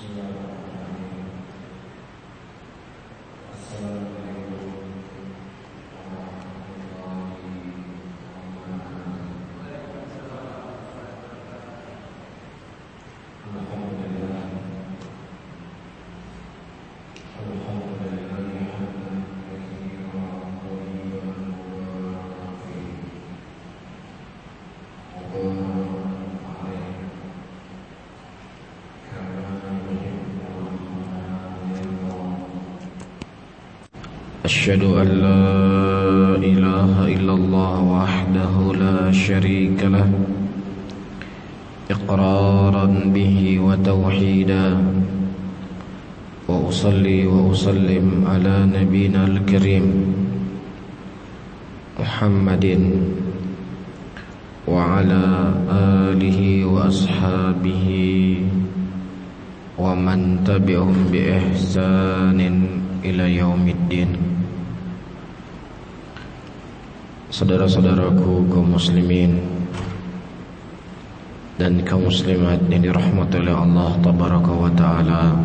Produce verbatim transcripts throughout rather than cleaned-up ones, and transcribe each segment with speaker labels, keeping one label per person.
Speaker 1: أشهد أن لا إله إلا الله وحده لا شريك له إقرارا به وتوحيدا وأصلي وأسلم على نبينا الكريم محمد وعلى آله وأصحابه ومن تبعهم بإحسان إلى يوم الدين. Saudara-saudaraku kaum muslimin dan kaum muslimat yang dirahmati oleh Allah tabaraka wa taala,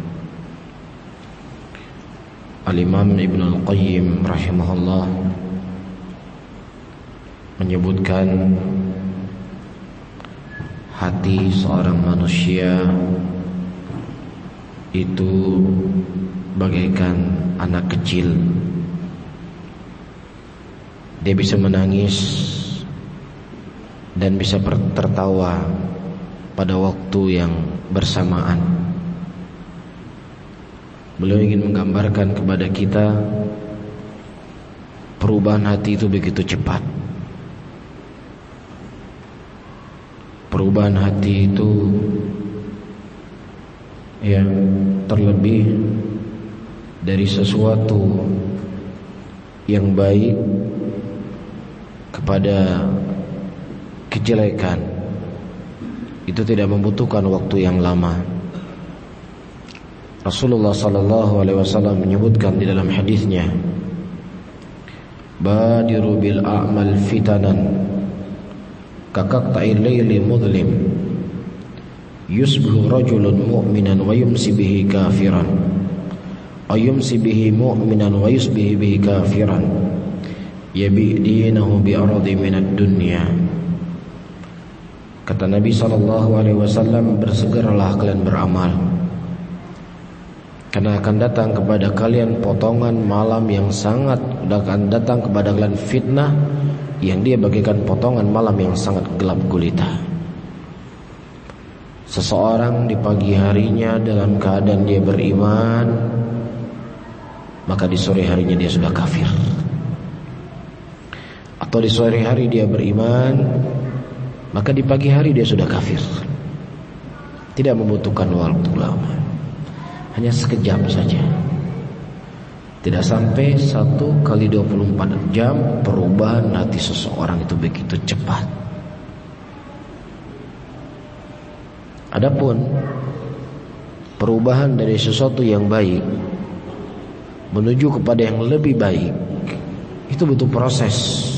Speaker 1: Al-Imam Ibn Al-Qayyim rahimahullah menyebutkan hati seorang manusia itu bagaikan anak kecil. Dia bisa menangis dan bisa tertawa pada waktu yang bersamaan. Beliau ingin menggambarkan kepada kita perubahan hati itu begitu cepat. Perubahan hati itu yang terlebih dari sesuatu yang baik kepada kejelekan itu tidak membutuhkan waktu yang lama. Rasulullah sallallahu alaihi wasallam menyebutkan di dalam hadisnya, badiru bil a'mal fitanan kakaqta'il laili mudlim yusbihu rajulun mu'minan wa yumsi bihi kafiran wa yumsi bihi mu'minan wa yusbihi bihi kafiran yabi dinahu bi aradi minad dunya. Kata Nabi sallallahu alaihi wasallam, bersegeralah kalian beramal, karena akan datang kepada kalian potongan malam yang sangat akan datang kepada kalian fitnah yang dia bagikan potongan malam yang sangat gelap gulita. Seseorang di pagi harinya dalam keadaan dia beriman, maka di sore harinya dia sudah kafir. Atau di sore hari dia beriman, maka di pagi hari dia sudah kafir. Tidak membutuhkan waktu lama, hanya sekejap saja. Tidak sampai satu kali dua puluh empat jam perubahan hati seseorang itu begitu cepat. Adapun perubahan dari sesuatu yang baik menuju kepada yang lebih baik, itu butuh proses.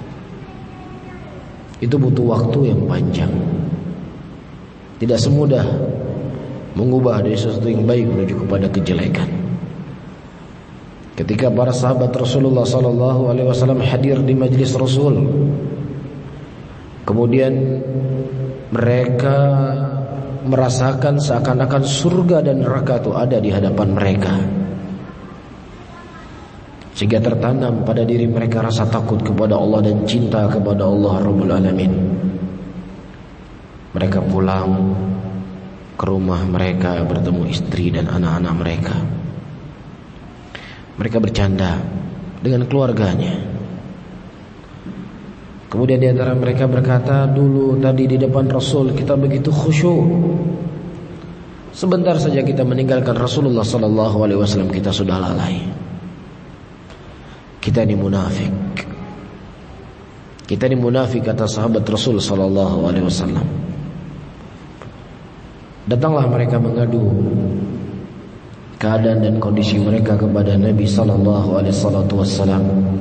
Speaker 1: Itu butuh waktu yang panjang. Tidak semudah mengubah dari sesuatu yang baik menuju kepada kejelekan. Ketika para sahabat Rasulullah sallallahu alaihi wasallam hadir di majlis Rasul, kemudian mereka merasakan seakan-akan surga dan neraka itu ada di hadapan mereka, sehingga tertanam pada diri mereka rasa takut kepada Allah dan cinta kepada Allah Rabbul Alamin. Mereka pulang ke rumah mereka bertemu istri dan anak-anak mereka. Mereka bercanda dengan keluarganya. Kemudian di antara mereka berkata, dulu tadi di depan Rasul kita begitu khusyuk, sebentar saja kita meninggalkan Rasulullah sallallahu alaihi wasallam kita sudah lalai. Kita ini munafik. Kita ini munafik, kata sahabat Rasul sallallahu alaihi wasallam. Datanglah mereka mengadu keadaan dan kondisi mereka kepada Nabi sallallahu alaihi wasallam.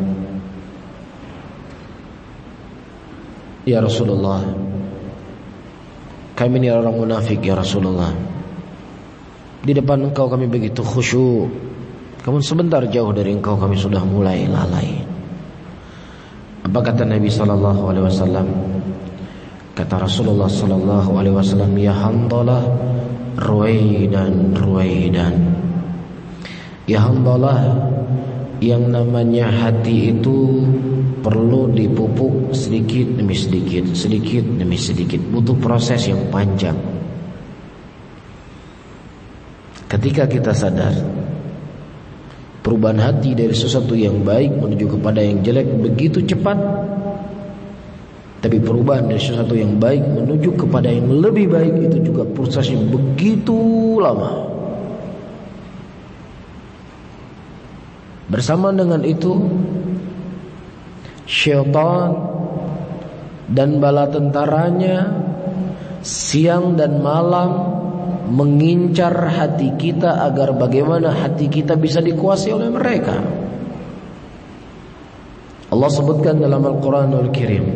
Speaker 1: Ya Rasulullah, kami ini orang munafik ya Rasulullah. Di depan engkau kami begitu khusyuk, namun sebentar jauh dari engkau kami sudah mulai lalai. Apa kata Nabi sallallahu alaihi wasallam? Kata Rasulullah sallallahu alaihi wasallam, ya Handalah, ruwaidan ruwaidan. Ya Handalah, yang namanya hati itu perlu dipupuk sedikit demi sedikit, sedikit demi sedikit, butuh proses yang panjang. Ketika kita sadar perubahan hati dari sesuatu yang baik menuju kepada yang jelek begitu cepat, tapi perubahan dari sesuatu yang baik menuju kepada yang lebih baik itu juga prosesnya begitu lama. Bersama dengan itu, syaitan dan bala tentaranya siang dan malam mengincar hati kita agar bagaimana hati kita bisa dikuasai oleh mereka. Allah sebutkan dalam Al-Quranul Karim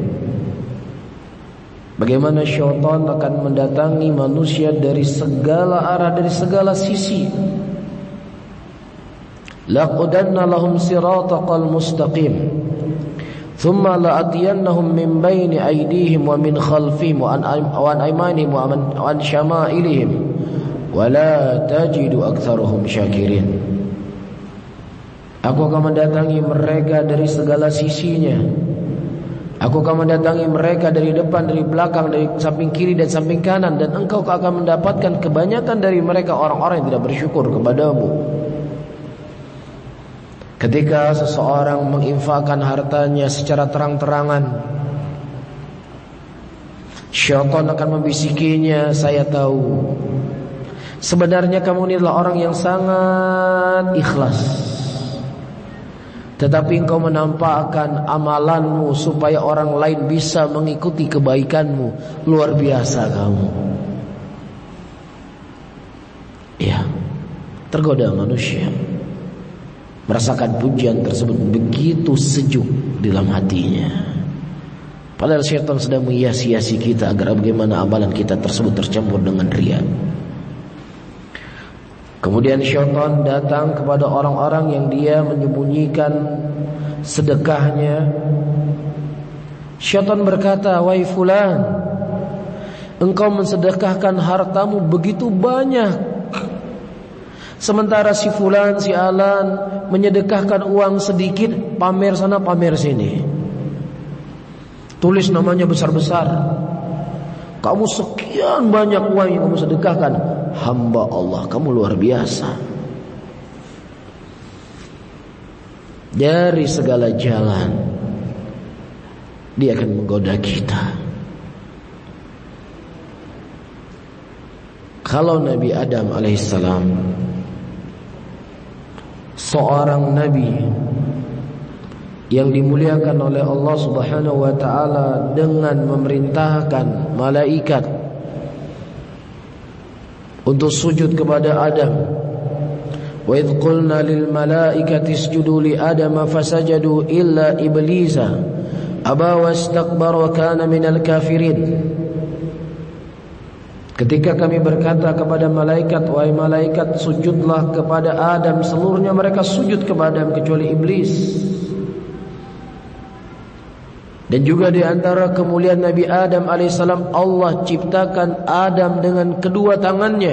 Speaker 1: bagaimana syaitan akan mendatangi manusia dari segala arah, dari segala sisi. Laqudanna lahum siratal mustaqim thumma la'atiyannahum min bayni aydihim wa min khalfihim wa an aymanihim wa an syama'ilihim wala tajidu aktsaruhum syakirin. Aku akan mendatangi mereka dari segala sisinya. Aku akan mendatangi mereka dari depan, dari belakang, dari samping kiri dan samping kanan, dan engkau akan mendapatkan kebanyakan dari mereka orang-orang yang tidak bersyukur kepadamu. Ketika seseorang menginfakkan hartanya secara terang-terangan, syaitan akan membisikinya, saya tahu sebenarnya kamu ini adalah orang yang sangat ikhlas, tetapi engkau menampakkan amalanmu supaya orang lain bisa mengikuti kebaikanmu. Luar biasa kamu. Ya, tergoda manusia merasakan pujian tersebut begitu sejuk di dalam hatinya, padahal syaitan sedang menghias-hiasi kita agar bagaimana amalan kita tersebut tercampur dengan riya. Kemudian syaitan datang kepada orang-orang yang dia menyembunyikan sedekahnya. Syaitan berkata, wahai fulan, engkau mensedekahkan hartamu begitu banyak, sementara si fulan, si alan menyedekahkan uang sedikit, pamer sana pamer sini, tulis namanya besar-besar. Kamu sekian banyak uang yang kamu sedekahkan, hamba Allah, kamu luar biasa. Dari segala jalan dia akan menggoda kita. Kalau Nabi Adam alaihissalam, seorang nabi yang dimuliakan oleh Allah Subhanahu wa taala dengan memerintahkan malaikat untuk sujud kepada Adam. Wa idh qulna lil malaikati isjudu li Adam fasajadu illa iblisa aba wastakbara wa kana minal kafirin. Ketika kami berkata kepada malaikat, wahai malaikat, sujudlah kepada Adam, seluruhnya mereka sujud kepada Adam kecuali iblis. Dan juga di antara kemuliaan Nabi Adam alaihissalam, Allah ciptakan Adam dengan kedua tangannya.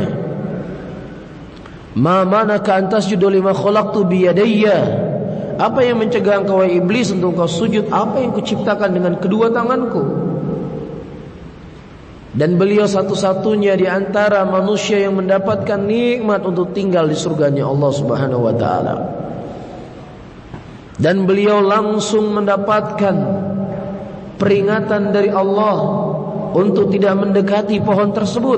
Speaker 1: Ma manaka an tasjudu lima khalaqtu biyadayya. Apa yang mencegah engkau wahai iblis untuk engkau sujud apa yang kuciptakan dengan kedua tanganku? Dan beliau satu-satunya di antara manusia yang mendapatkan nikmat untuk tinggal di surganya Allah Subhanahu wa taala. Dan beliau langsung mendapatkan peringatan dari Allah untuk tidak mendekati pohon tersebut.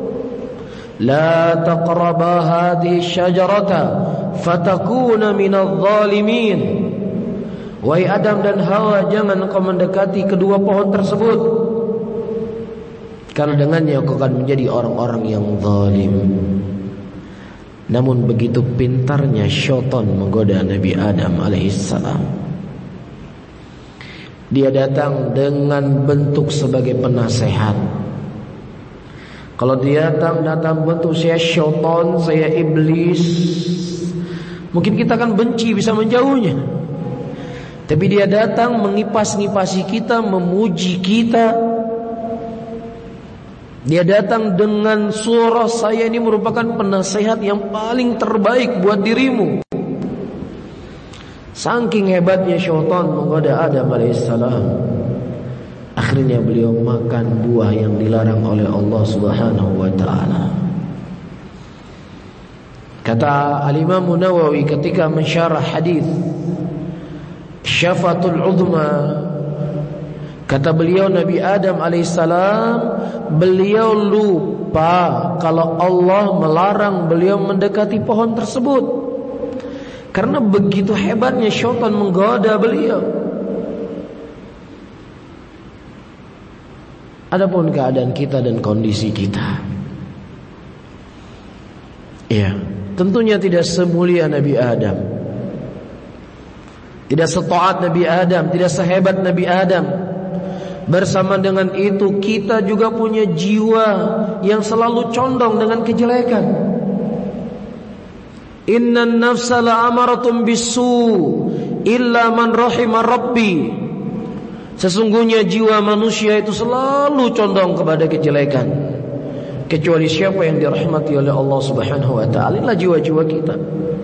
Speaker 1: La taqraba hadhihi syajarata fatakuna minadh dhalimin. Wahai Adam dan Hawa, jangan kau mendekati kedua pohon tersebut, karena dengannya kau akan menjadi orang-orang yang zalim. Namun begitu pintarnya syaitan menggoda Nabi Adam alaihissalam. Dia datang dengan bentuk sebagai penasehat. Kalau dia datang datang bentuk saya syaitan, saya iblis, mungkin kita akan benci, bisa menjauhnya. Tapi dia datang mengipas-ngipasi kita, memuji kita. Dia datang dengan surah, saya ini merupakan penasehat yang paling terbaik buat dirimu. Saking hebatnya syaitan menggoda Adam alaihissalam, akhirnya beliau makan buah yang dilarang oleh Allah Subhanahu wa taala. Kata Al-Imam Nawawi ketika mensyarah hadis Syafatul Uzma, kata beliau Nabi Adam alaihissalam, beliau lupa kalau Allah melarang beliau mendekati pohon tersebut, karena begitu hebatnya syaitan menggoda beliau. Adapun keadaan kita dan kondisi kita, ya, tentunya tidak semulia Nabi Adam, tidak setaat Nabi Adam, tidak sehebat Nabi Adam. Bersama dengan itu kita juga punya jiwa yang selalu condong dengan kejelekan. Innan nafsa la'amaratun bisu illa man rahima rabbi. Sesungguhnya jiwa manusia itu selalu condong kepada kejelekan, kecuali siapa yang dirahmati oleh Allah Subhanahu wa taala. Inilah jiwa-jiwa kita.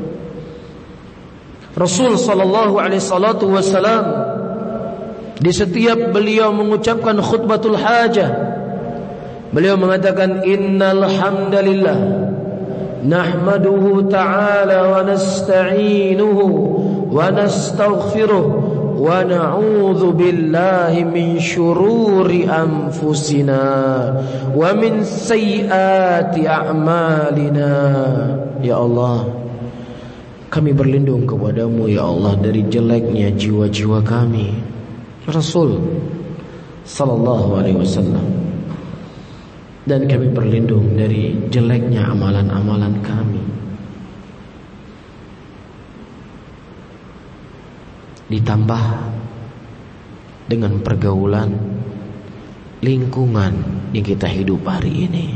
Speaker 1: Rasul sallallahu alaihi salatu wasalam, di setiap beliau mengucapkan khutbatul hajah, beliau mengatakan innal hamdalillah nahmaduhu ta'ala wa nasta'inuhu wa nastaghfiruh wa na'udzu billahi min syururi anfusina wa min sayyiati a'malina. Ya Allah, kami berlindung kepadamu ya Allah dari jeleknya jiwa-jiwa kami. Rasul sallallahu alaihi wasallam, dan kami berlindung dari jeleknya amalan-amalan kami. Ditambah dengan pergaulan lingkungan yang kita hidup hari ini.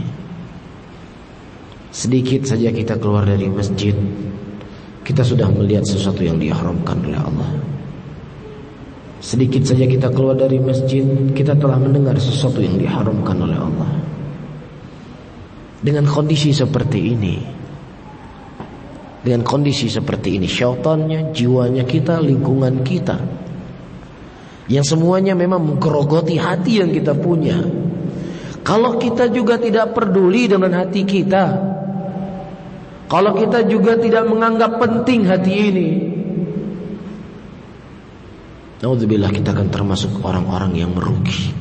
Speaker 1: Sedikit saja kita keluar dari masjid, kita sudah melihat sesuatu yang diharamkan oleh Allah. Sedikit saja kita keluar dari masjid, kita telah mendengar sesuatu yang diharamkan oleh Allah. Dengan kondisi seperti ini, dengan kondisi seperti ini, syaitannya, jiwanya kita, lingkungan kita, yang semuanya memang menggerogoti hati yang kita punya. Kalau kita juga tidak peduli dengan hati kita, kalau kita juga tidak menganggap penting hati ini, naudzubillah, kita akan termasuk orang-orang yang merugi.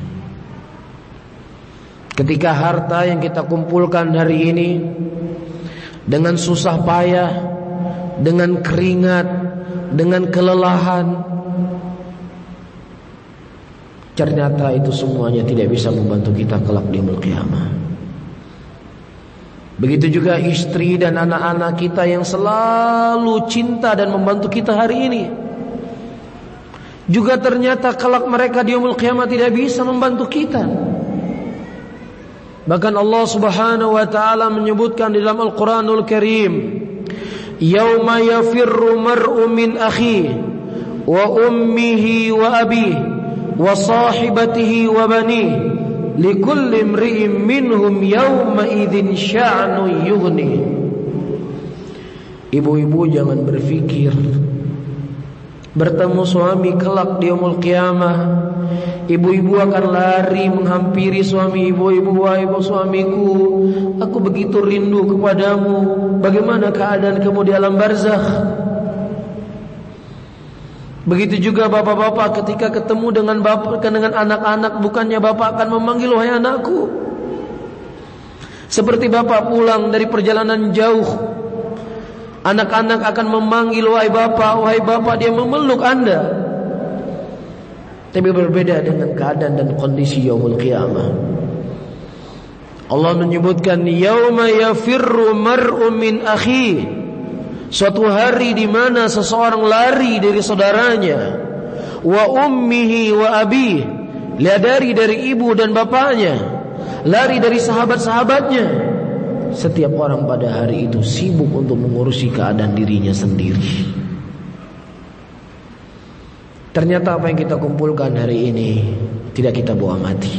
Speaker 1: Ketika harta yang kita kumpulkan hari ini dengan susah payah, dengan keringat, dengan kelelahan, ternyata itu semuanya tidak bisa membantu kita kelak di yaumul qiyamah. Begitu juga istri dan anak-anak kita yang selalu cinta dan membantu kita hari ini, juga ternyata kelak mereka di yaumul qiyamah tidak bisa membantu kita. Bahkan Allah Subhanahu wa taala menyebutkan di dalam Al-Qur'anul Karim, yauma yafirru mar'u min akhihi wa ummihi wa abihi wa sahibatihi wa banihi likulli imri'in minhum yawma idzin sya'nu yughni. Ibu-ibu jangan berpikir bertemu suami kelak di yaumul qiyamah, ibu-ibu akan lari menghampiri suami ibu-ibu, wahai ibu suamiku, aku begitu rindu kepadamu, bagaimana keadaan kamu di alam barzakh? Begitu juga bapak-bapak ketika ketemu dengan bapak dengan anak-anak, bukannya bapak akan memanggil wahai anakku. Seperti bapak pulang dari perjalanan jauh, anak-anak akan memanggil wahai bapak, wahai bapak, dia memeluk Anda. Tapi berbeda dengan keadaan dan kondisi yaumul qiyamah. Allah menyebutkan yauma yafirru mar'u min akhihi, suatu hari di mana seseorang lari dari saudaranya, wa ummihi wa abihi, lari dari ibu dan bapaknya, lari dari sahabat-sahabatnya. Setiap orang pada hari itu sibuk untuk mengurusi keadaan dirinya sendiri. Ternyata apa yang kita kumpulkan hari ini tidak kita bawa mati.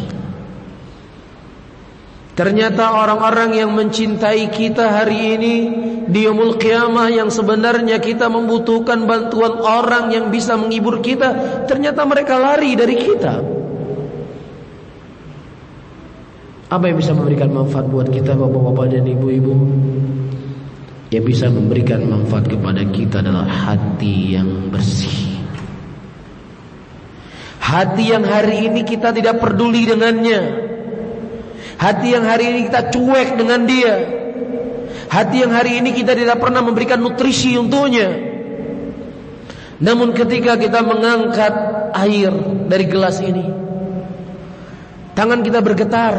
Speaker 1: Ternyata orang-orang yang mencintai kita hari ini di yaumul qiyamah, yang sebenarnya kita membutuhkan bantuan orang yang bisa menghibur kita, ternyata mereka lari dari kita. Apa yang bisa memberikan manfaat buat kita, bapak-bapak dan ibu-ibu? Yang bisa memberikan manfaat kepada kita adalah hati yang bersih. Hati yang hari ini kita tidak peduli dengannya. Hati yang hari ini kita cuek dengan dia. Hati yang hari ini kita tidak pernah memberikan nutrisi untuknya. Namun ketika kita mengangkat air dari gelas ini, tangan kita bergetar.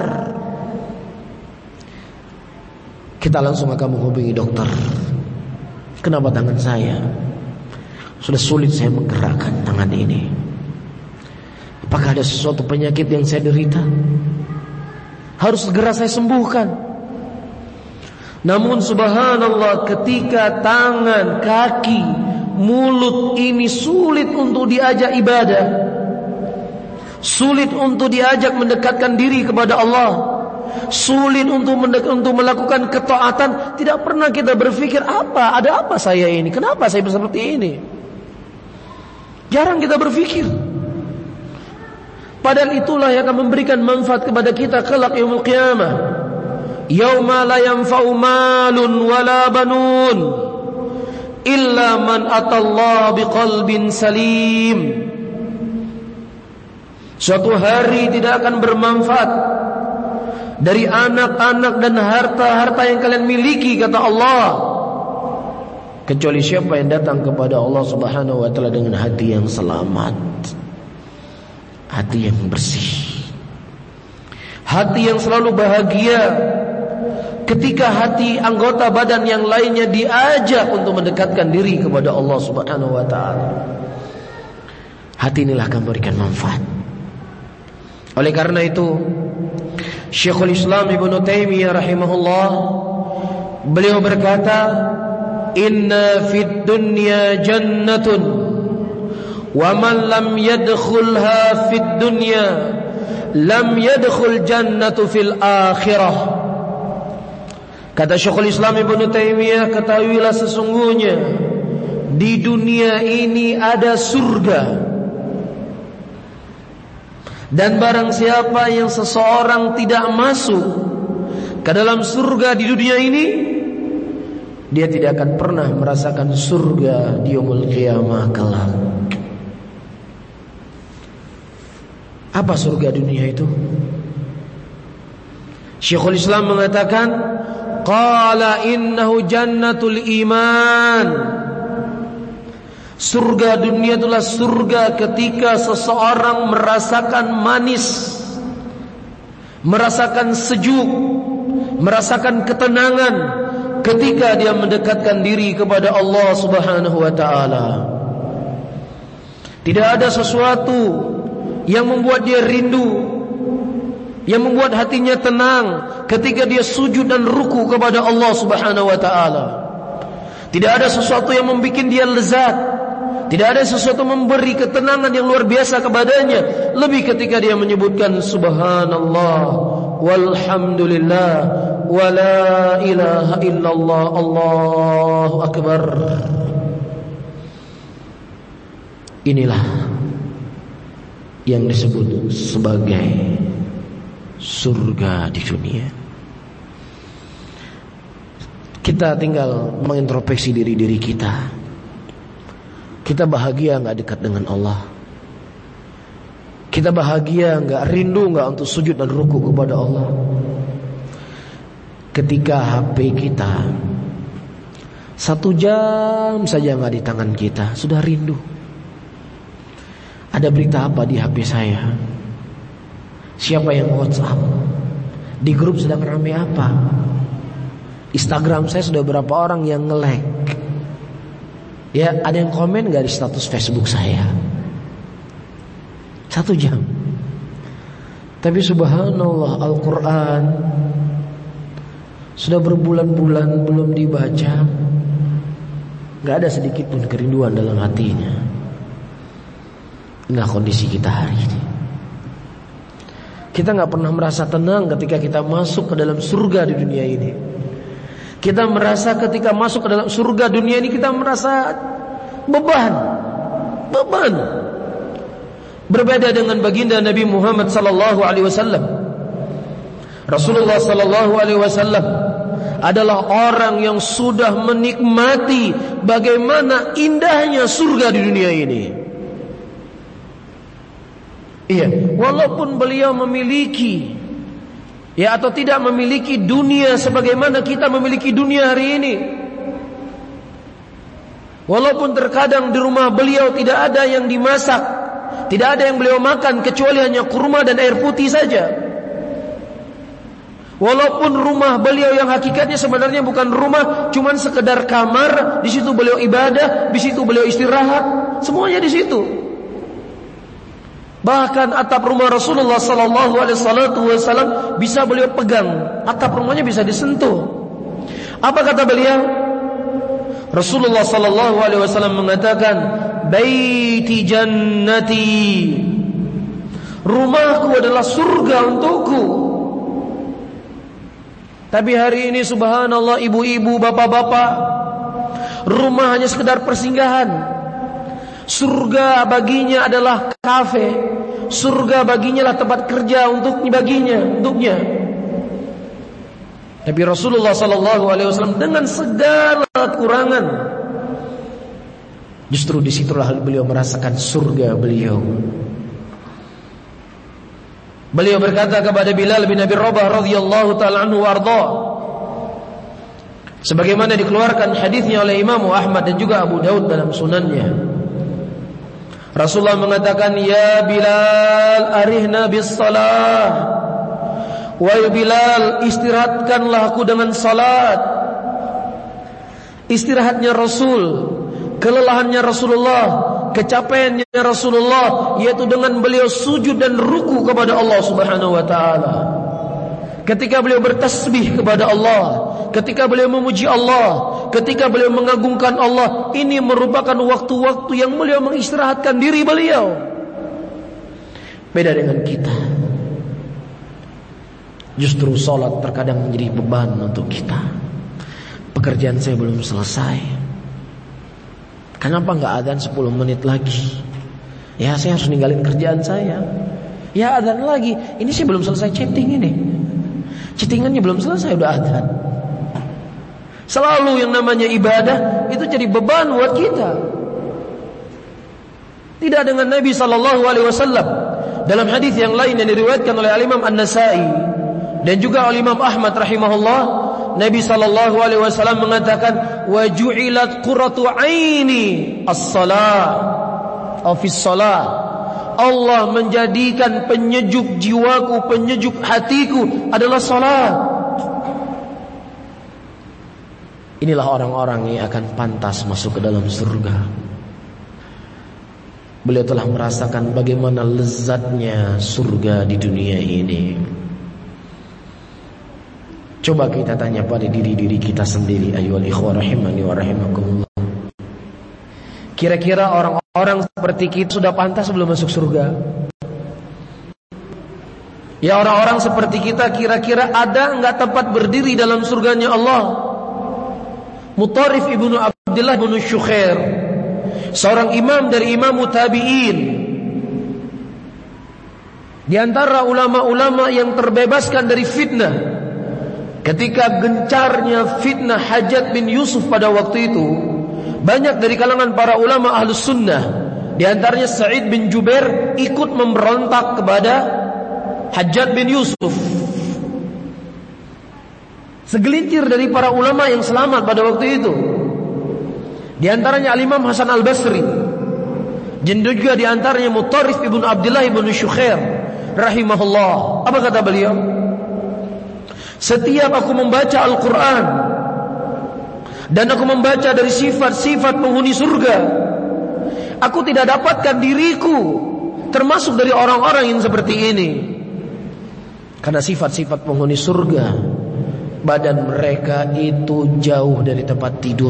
Speaker 1: Kita langsung akan menghubungi dokter. Kenapa tangan saya? Sudah sulit saya menggerakkan tangan ini. Apakah ada sesuatu penyakit yang saya derita? Harus segera saya sembuhkan. Namun subhanallah, ketika tangan, kaki, mulut ini sulit untuk diajak ibadah, sulit untuk diajak mendekatkan diri kepada Allah, sulit untuk mendek- untuk melakukan ketaatan, tidak pernah kita berpikir apa, ada apa saya ini? Kenapa saya seperti ini? Jarang kita berpikir. Padahal itulah yang akan memberikan manfaat kepada kita kelak yaumul qiyamah. Yauma la yanfa'u malun wala banun illa man atallaha biqalbin salim. Suatu hari tidak akan bermanfaat dari anak-anak dan harta-harta yang kalian miliki, kata Allah, kecuali siapa yang datang kepada Allah Subhanahu wa taala dengan hati yang selamat, hati yang bersih, hati yang selalu bahagia. Ketika hati anggota badan yang lainnya diajak untuk mendekatkan diri kepada Allah Subhanahu wa taala, hati inilah akan memberikan manfaat. Oleh karena itu, Syekhul Islam Ibnu Taimiyah rahimahullah, beliau berkata, "Inna fid dunya jannatun wa man lam yadkhulha fid dunya lam yadkhul jannatu fil akhirah." Kata Syekhul Islam Ibnu Taimiyah, ketahuilah sesungguhnya di dunia ini ada surga, dan barang siapa yang seseorang tidak masuk ke dalam surga di dunia ini, dia tidak akan pernah merasakan surga di yaumul qiyamah kelak. Apa surga dunia itu? Syekhul Islam mengatakan, qala innahu jannatul iman. Surga dunia itulah surga ketika seseorang merasakan manis, merasakan sejuk, merasakan ketenangan ketika dia mendekatkan diri kepada Allah Subhanahu wa taala. Tidak ada sesuatu yang membuat dia rindu, yang membuat hatinya tenang ketika dia sujud dan ruku kepada Allah Subhanahu wa taala. Tidak ada sesuatu yang membuat dia lezat, tidak ada sesuatu memberi ketenangan yang luar biasa kepadanya, lebih ketika dia menyebutkan subhanallah walhamdulillah wala ilaha illallah Allahu akbar. Inilah yang disebut sebagai surga di dunia. Kita tinggal mengintrospeksi diri-diri kita. Kita bahagia enggak dekat dengan Allah? Kita bahagia enggak, rindu enggak untuk sujud dan ruku kepada Allah? Ketika H P kita satu jam saja enggak di tangan kita, sudah rindu. Ada berita apa di H P saya? Siapa yang WhatsApp? Di grup sedang ramai apa? Instagram saya sudah berapa orang yang nge-like? Ya, ada yang komen gak di status Facebook saya? Satu jam. Tapi subhanallah, Al-Quran sudah berbulan-bulan belum dibaca, gak ada sedikit pun kerinduan dalam hatinya. Inilah kondisi kita hari ini. Kita gak pernah merasa tenang ketika kita masuk ke dalam surga di dunia ini. Kita merasa ketika masuk ke dalam surga dunia ini, kita merasa beban. Beban. Berbeda dengan baginda Nabi Muhammad sallallahu alaihi wasallam. Rasulullah sallallahu alaihi wasallam adalah orang yang sudah menikmati bagaimana indahnya surga di dunia ini. Iya, walaupun beliau memiliki, ya atau tidak memiliki dunia sebagaimana kita memiliki dunia hari ini. Walaupun terkadang di rumah beliau tidak ada yang dimasak, tidak ada yang beliau makan kecuali hanya kurma dan air putih saja. Walaupun rumah beliau yang hakikatnya sebenarnya bukan rumah, cuman sekedar kamar, di situ beliau ibadah, di situ beliau istirahat, semuanya di situ. Bahkan atap rumah Rasulullah sallallahu alaihi wasallam bisa beliau pegang, atap rumahnya bisa disentuh. Apa kata beliau? Rasulullah sallallahu alaihi wasallam mengatakan, "Baiti jannati." Rumahku adalah surga untukku. Tapi hari ini subhanallah, ibu-ibu, bapak-bapak, rumah hanya sekedar persinggahan. Surga baginya adalah kafe. Surga baginya lah tempat kerja untuk baginya, untuknya. Tapi Rasulullah sallallahu alaihi wasallam dengan segala kekurangan, justru disitulah beliau merasakan surga beliau. Beliau berkata kepada Bilal bin Abi Rabah radhiyallahu ta'ala anhu warda, sebagaimana dikeluarkan hadisnya oleh Imam Ahmad dan juga Abu Daud dalam sunannya. Rasulullah mengatakan, "Ya Bilal, arihna bis salah." Wahai Bilal, istirahatkanlah aku dengan salat. Istirahatnya Rasul, kelelahannya Rasulullah, kecapeannya Rasulullah, yaitu dengan beliau sujud dan ruku kepada Allah Subhanahu wa taala. Ketika beliau bertasbih kepada Allah, ketika beliau memuji Allah, ketika beliau mengagungkan Allah, ini merupakan waktu-waktu yang beliau mengistirahatkan diri beliau. Beda dengan kita. Justru salat terkadang menjadi beban untuk kita. Pekerjaan saya belum selesai. Kenapa enggak adzan sepuluh menit lagi? Ya, saya harus ninggalin kerjaan saya. Ya, adzan lagi. Ini sih belum selesai chatting ini. Chattingannya belum selesai udah adzan. Selalu yang namanya ibadah itu jadi beban buat kita. Tidak dengan Nabi sallallahu alaihi wasallam. Dalam hadis yang lain yang diriwayatkan oleh Imam An-Nasa'i dan juga oleh Imam Ahmad rahimahullah, Nabi sallallahu alaihi wasallam mengatakan, "Wa ju'ilat qurratu 'aini as-shalah." Atau fi shalah. Allah menjadikan penyejuk jiwaku, penyejuk hatiku adalah salat. Inilah orang-orang yang akan pantas masuk ke dalam surga. Beliau telah merasakan bagaimana lezatnya surga di dunia ini. Coba kita tanya pada diri-diri kita sendiri, ayyuhal ikhwah rahimani wa rahimakumullah. Kira-kira orang-orang seperti kita sudah pantas belum masuk surga? Ya, orang-orang seperti kita kira-kira ada enggak tempat berdiri dalam surganya Allah? Mutarif ibnu Abdullah ibnu Syukhair, seorang imam dari imam tabi'in, di antara ulama-ulama yang terbebaskan dari fitnah ketika gencarnya fitnah Hajjaj bin Yusuf pada waktu itu. Banyak dari kalangan para ulama ahlus sunnah, di antaranya Sa'id bin Jubair, ikut memberontak kepada Hajjaj bin Yusuf. Segelintir dari para ulama yang selamat pada waktu itu, di antaranya Al-Imam Hasan Al-Basri, dan juga di antaranya Mutarif ibnu Abdullah ibnu Syukhair rahimahullah. Apa kata beliau? Setiap aku membaca Al-Quran dan aku membaca dari sifat-sifat penghuni surga, aku tidak dapatkan diriku termasuk dari orang-orang yang seperti ini. Karena sifat-sifat penghuni surga, badan mereka itu jauh dari tempat tidur.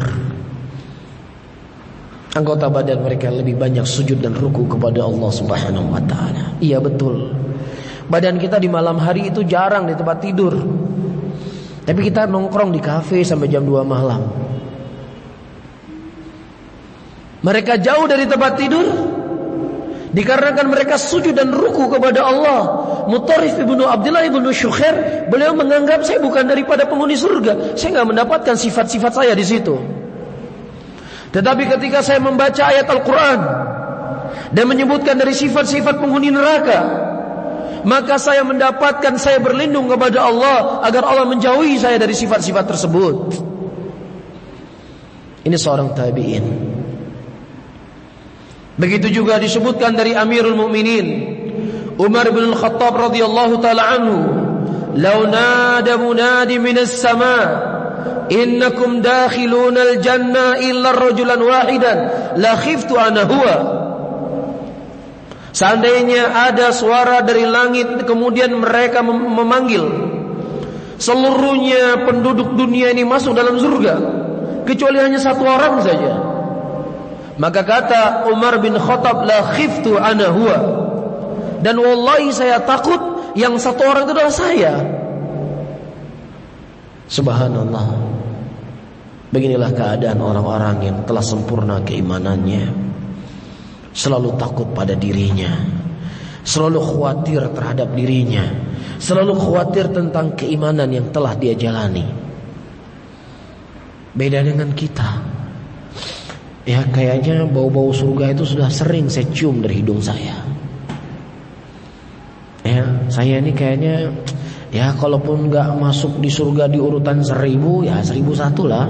Speaker 1: Anggota badan mereka lebih banyak sujud dan ruku kepada Allah Subhanahu wa taala. Iya betul. Badan kita di malam hari itu jarang di tempat tidur. Tapi kita nongkrong di kafe sampai jam dua malam. Mereka jauh dari tempat tidur dikarenakan mereka sujud dan ruku kepada Allah. Mutarrif ibnu Abdullah ibnu Syukhair, beliau menganggap saya bukan daripada penghuni surga. Saya enggak mendapatkan sifat-sifat saya di situ. Tetapi ketika saya membaca ayat Al-Quran dan menyebutkan dari sifat-sifat penghuni neraka, maka saya mendapatkan, saya berlindung kepada Allah agar Allah menjauhi saya dari sifat-sifat tersebut. Ini seorang tabi'in. Begitu juga disebutkan dari Amirul Mukminin Umar bin Al-Khattab radhiyallahu taala anhu, "Law nada munadi minas sama' innakum dakhiluna al-jannah illa rajulan wahidan la khiftu ana huwa." Seandainya ada suara dari langit kemudian mereka mem- memanggil seluruhnya penduduk dunia ini masuk dalam surga kecuali hanya satu orang saja, maka kata Umar bin Khattab, la khiftu ana huwa, dan wallahi saya takut yang satu orang itu adalah saya. Subhanallah. Beginilah keadaan orang-orang yang telah sempurna keimanannya, selalu takut pada dirinya, selalu khawatir terhadap dirinya, selalu khawatir tentang keimanan yang telah dia jalani. Beda dengan kita. Ya kayaknya bau-bau surga itu sudah sering saya cium dari hidung saya. Ya saya ini kayaknya, ya kalaupun gak masuk di surga di urutan seribu, ya seribu satu lah.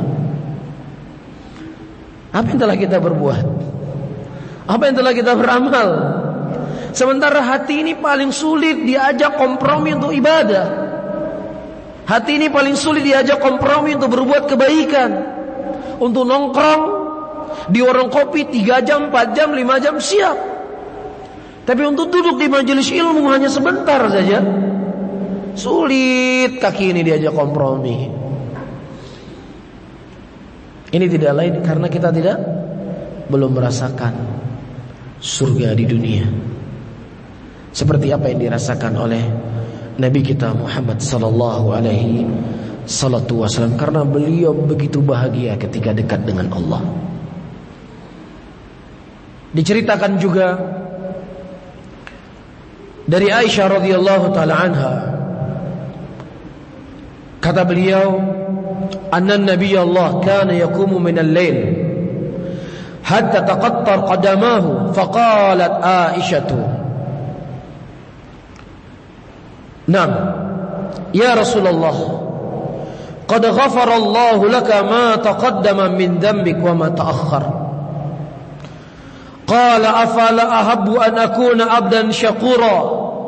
Speaker 1: Apa yang telah kita berbuat? Apa yang telah kita beramal? Sementara hati ini paling sulit diajak kompromi untuk ibadah. Hati ini paling sulit diajak kompromi untuk berbuat kebaikan, untuk nongkrong di warung kopi tiga jam, empat jam, lima jam siap. Tapi untuk duduk di majelis ilmu hanya sebentar saja, sulit kaki ini diajak kompromi. Ini tidak lain karena kita tidak belum merasakan surga di dunia seperti apa yang dirasakan oleh Nabi kita Muhammad sallallahu alaihi wasallam, karena beliau begitu bahagia ketika dekat dengan Allah. Diceritakan juga dari Aisyah radhiyallahu taala anha, kata beliau, anna Nabi Allah kana yaqumu min al-lail hatta taqattar qadamahu faqalat Aisyatu, "Nam ya Rasulullah, qad ghafara Allah laka ma taqaddama min dhanbik wa ma ta'akhkhar." Qala afala ahabbu an akuna abdan syakura.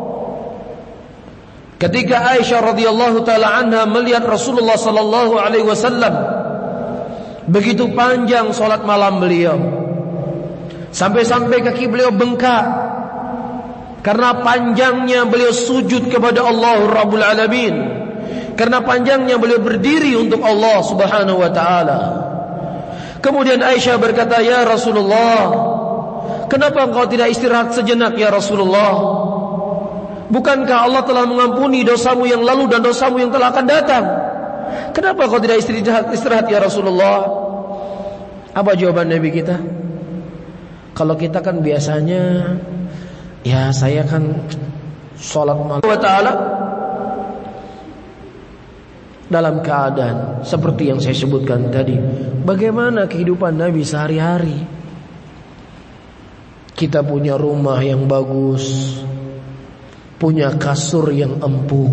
Speaker 1: Ketika Aisyah radhiyallahu taala anha melihat Rasulullah sallallahu alaihi wasallam begitu panjang salat malam beliau, sampai-sampai kaki beliau bengkak karena panjangnya beliau sujud kepada Allah Rabbul Alamin, karena panjangnya beliau berdiri untuk Allah Subhanahu wa taala. Kemudian Aisyah berkata, "Ya Rasulullah, kenapa engkau tidak istirahat sejenak ya Rasulullah? Bukankah Allah telah mengampuni dosamu yang lalu dan dosamu yang telah akan datang? Kenapa kau tidak istirahat, istirahat ya Rasulullah?" Apa jawaban Nabi kita? Kalau kita kan biasanya, ya saya kan sholat malam wa ta'ala dalam keadaan seperti yang saya sebutkan tadi. Bagaimana kehidupan Nabi sehari-hari? Kita punya rumah yang bagus, punya kasur yang empuk.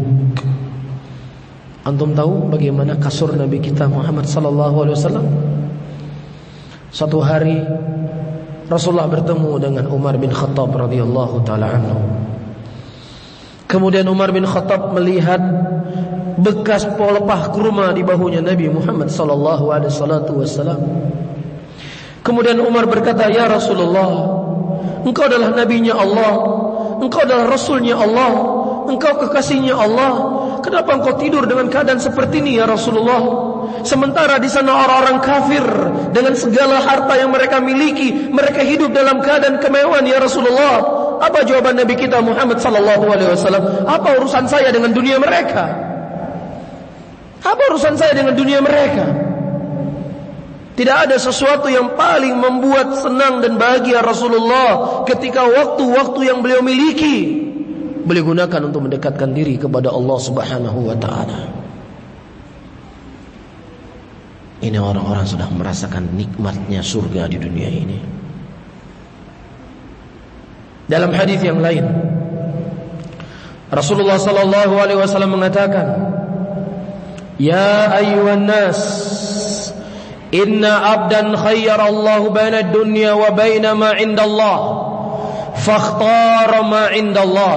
Speaker 1: Antum tahu bagaimana kasur Nabi kita Muhammad sallallahu alaihi wasallam? Suatu hari Rasulullah bertemu dengan Umar bin Khattab radhiyallahu taala anhu. Kemudian Umar bin Khattab melihat bekas pelepah kurma di bahunya Nabi Muhammad sallallahu alaihi wasallam. Kemudian Umar berkata, "Ya Rasulullah, engkau adalah nabinya Allah, engkau adalah rasulnya Allah.
Speaker 2: engkau kekasihnya Allah. Kenapa engkau tidur dengan keadaan seperti ini ya Rasulullah? Sementara di sana orang-orang kafir dengan segala harta yang mereka miliki, mereka hidup dalam keadaan kemewahan ya Rasulullah. Apa jawaban Nabi kita Muhammad sallallahu alaihi wasallam? Apa urusan saya dengan dunia mereka? Apa urusan saya dengan dunia mereka? Tidak ada sesuatu yang paling membuat senang dan bahagia Rasulullah ketika waktu-waktu yang beliau miliki beliau gunakan untuk mendekatkan diri kepada Allah Subhanahu wa taala. Ini orang-orang sudah merasakan nikmatnya surga di dunia ini. Dalam hadis yang lain, Rasulullah sallallahu alaihi wasallam mengatakan, "Ya ayyuhan nas, inna abdan khayyara Allah baina ad-dunya wa baina ma 'inda Allah, fakhtara ma 'inda Allah."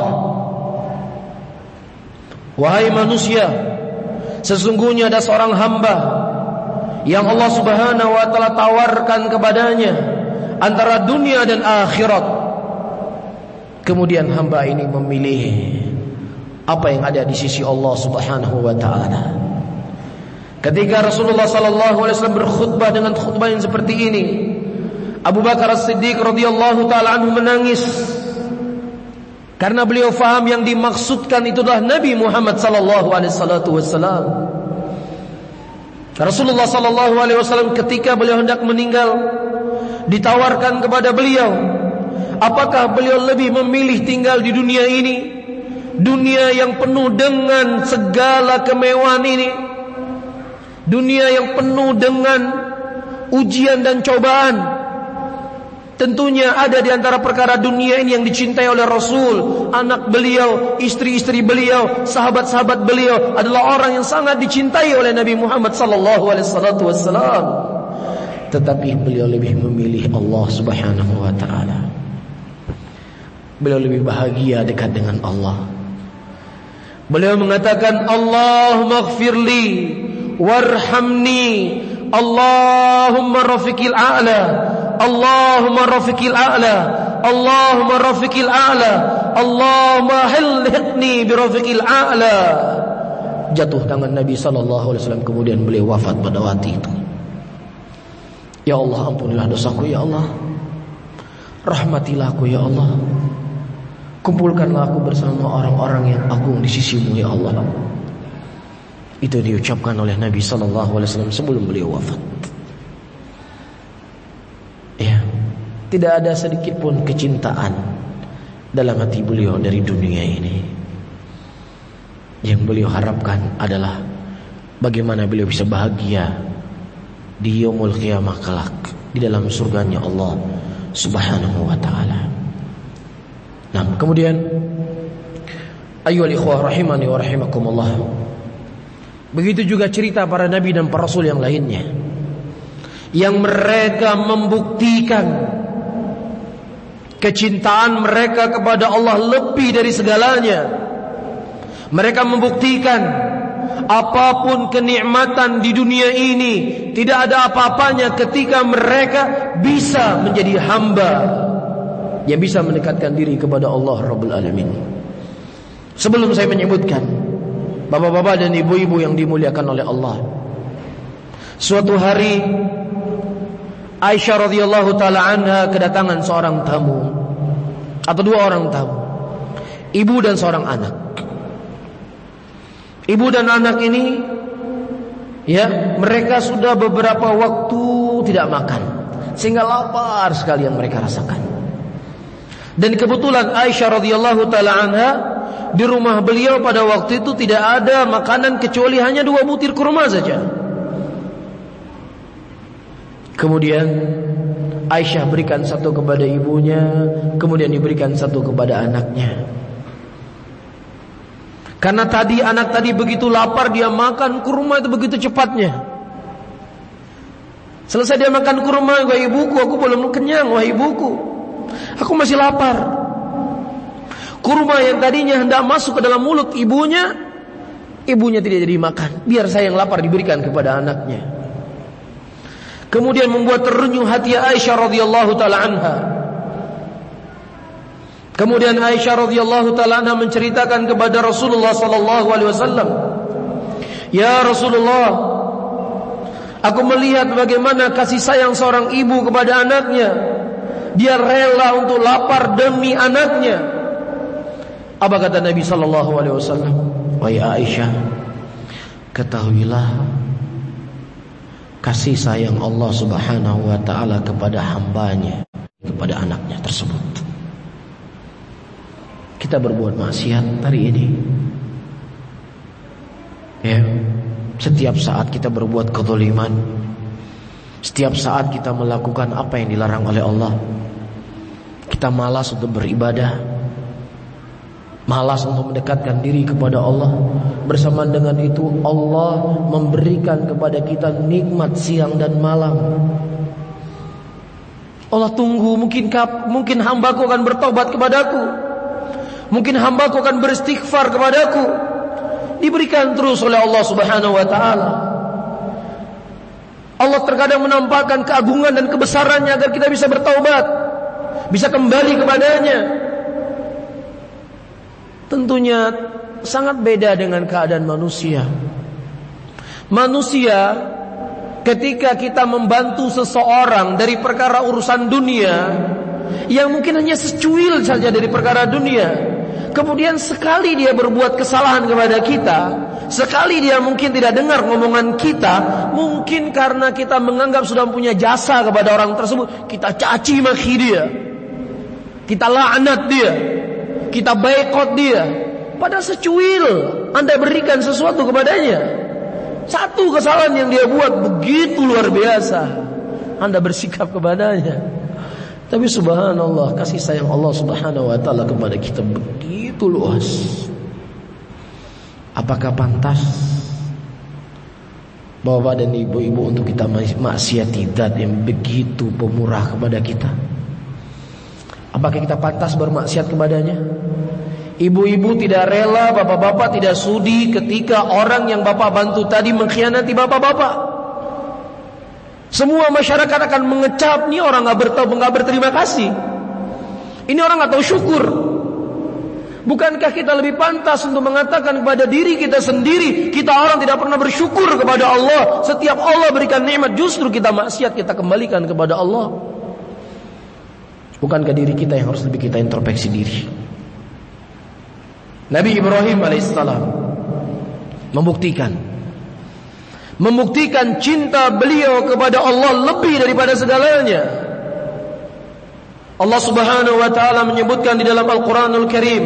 Speaker 2: Wahai manusia, sesungguhnya ada seorang hamba yang Allah Subhanahu wa taala tawarkan kepadanya antara dunia dan akhirat. Kemudian hamba ini memilih apa yang ada di sisi Allah Subhanahu wa taala. Ketika Rasulullah sallallahu alaihi wasallam berkhutbah dengan khutbah yang seperti ini, Abu Bakar As-Siddiq radhiyallahu taala anhu menangis karena beliau faham yang dimaksudkan itu adalah Nabi Muhammad sallallahu alaihi wasallam. Rasulullah sallallahu alaihi wasallam ketika beliau hendak meninggal ditawarkan kepada beliau, apakah beliau lebih memilih tinggal di dunia ini, dunia yang penuh dengan segala kemewahan ini, dunia yang penuh dengan ujian dan cobaan. Tentunya ada di antara perkara dunia ini yang dicintai oleh Rasul, anak beliau, istri-istri beliau, sahabat-sahabat beliau adalah orang yang sangat dicintai oleh Nabi Muhammad sallallahu alaihi wasallam. Tetapi beliau lebih memilih Allah Subhanahu wa taala. Beliau lebih bahagia dekat dengan Allah. Beliau mengatakan, Allahumma ighfirli warhamni, Allahumma rafiqil a'la, Allahumma rafiqil a'la, Allahumma rafiqil a'la, Allahumma hilhiqni birafiqil a'la. Jatuh tangan Nabi sallallahu alaihi wasallam, kemudian beliau wafat pada waktu itu. Ya Allah, ampunilah dosaku ya Allah, rahmatilah aku ya Allah, kumpulkanlah aku bersama orang-orang yang agung di sisimu ya Allah. Itu diucapkan oleh Nabi sallallahu alaihi wasallam sebelum beliau wafat. Ya, tidak ada sedikit pun kecintaan dalam hati beliau dari dunia ini. Yang beliau harapkan adalah bagaimana beliau bisa bahagia di yaumul qiyamah kelak di dalam surganya Allah Subhanahu wa taala. Nah, kemudian ayyuhal ikhwah rahimani wa rahimakumullah, begitu juga cerita para nabi dan para rasul yang lainnya, yang mereka membuktikan kecintaan mereka kepada Allah lebih dari segalanya. Mereka membuktikan apapun kenikmatan di dunia ini tidak ada apa-apanya ketika mereka bisa menjadi hamba yang bisa mendekatkan diri kepada Allah Rabbul Alamin. Sebelum saya menyebutkan, bapak-bapak dan ibu-ibu yang dimuliakan oleh Allah, suatu hari Aisyah radhiyallahu taala anha kedatangan seorang tamu atau dua orang tamu, ibu dan seorang anak. Ibu dan anak ini, ya, mereka sudah beberapa waktu tidak makan, sehingga lapar sekali yang mereka rasakan. Dan kebetulan Aisyah radhiyallahu taala anha di rumah beliau pada waktu itu tidak ada makanan kecuali hanya dua butir kurma saja. Kemudian Aisyah berikan satu kepada ibunya, kemudian diberikan satu kepada anaknya. Karena tadi anak tadi begitu lapar, dia makan kurma itu begitu cepatnya. Selesai dia makan kurma, wahai ibuku, aku belum kenyang, wahai ibuku, aku masih lapar. Kurma yang tadinya hendak masuk ke dalam mulut ibunya, ibunya tidak jadi makan. Biar saya yang lapar, diberikan kepada anaknya. Kemudian membuat terenyuh hati Aisyah radhiyallahu taala anha. Kemudian Aisyah radhiyallahu taala anha menceritakan kepada Rasulullah sallallahu alaihi wasallam, "Ya Rasulullah, aku melihat bagaimana kasih sayang seorang ibu kepada anaknya. Dia rela untuk lapar demi anaknya." Apa kata Nabi sallallahu alaihi wasallam? "Wahai Aisyah, ketahuilah kasih sayang Allah Subhanahu wa taala kepada hambanya, kepada anaknya tersebut." Kita berbuat maksiat hari ini, ya, setiap saat kita berbuat kezaliman, setiap saat kita melakukan apa yang dilarang oleh Allah. Kita malas untuk beribadah, malas untuk mendekatkan diri kepada Allah. Bersamaan dengan itu Allah memberikan kepada kita nikmat siang dan malam. Allah tunggu, mungkin mungkin hambaku akan bertobat kepadaku, mungkin hambaku akan beristighfar kepadaku. Diberikan terus oleh Allah Subhanahu wa taala. Allah terkadang menampakkan keagungan dan kebesarannya agar kita bisa bertaubat, bisa kembali kepadanya. Tentunya sangat beda dengan keadaan manusia. Manusia ketika kita membantu seseorang dari perkara urusan dunia yang mungkin hanya secuil saja dari perkara dunia, kemudian sekali dia berbuat kesalahan kepada kita, sekali dia mungkin tidak dengar ngomongan kita, mungkin karena kita menganggap sudah punya jasa kepada orang tersebut, kita caci maki dia, kita laknat dia, kita boikot dia. Padahal secuil Anda berikan sesuatu kepadanya, satu kesalahan yang dia buat begitu luar biasa, Anda bersikap kepadanya. Tapi subhanallah, kasih sayang Allah Subhanahu wa taala kepada kita begitu luas. Apakah pantas Bapak dan ibu-ibu untuk kita maksiati zat yang begitu pemurah kepada kita? Apakah kita pantas bermaksiat kepadanya? Ibu-ibu tidak rela, bapak-bapak tidak sudi ketika orang yang bapak bantu tadi mengkhianati bapak-bapak. Semua masyarakat akan mengecap, nih orang nggak bertaubat, nggak berterima kasih. Ini orang nggak tahu syukur. Bukankah kita lebih pantas untuk mengatakan kepada diri kita sendiri, kita orang tidak pernah bersyukur kepada Allah. Setiap Allah berikan nikmat, justru kita maksiat, kita kembalikan kepada Allah. Bukankah diri kita yang harus lebih kita introspeksi diri? Nabi Ibrahim alaihissalam membuktikan Membuktikan cinta beliau kepada Allah lebih daripada segalanya. Allah Subhanahu wa taala menyebutkan di dalam Al-Qur'anul Karim,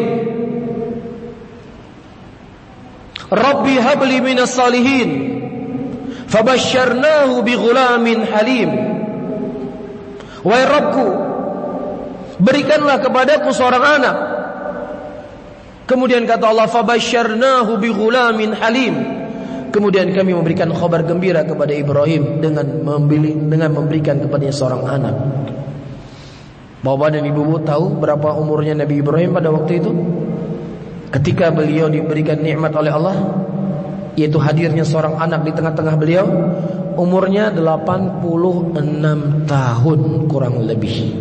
Speaker 2: Rabbi habli minas salihin fabasyarnahu bighulamin halim. Wahai Rabbku, berikanlah kepadaku seorang anak. Kemudian kata Allah, fabasyarnahu bighulamin halim. Kemudian kami memberikan kabar gembira kepada Ibrahim dengan membeli, dengan memberikan kepadanya seorang anak. Bapak dan ibu tahu berapa umurnya Nabi Ibrahim pada waktu itu? Ketika beliau diberikan nikmat oleh Allah, yaitu hadirnya seorang anak di tengah-tengah beliau, umurnya delapan puluh enam tahun kurang lebih.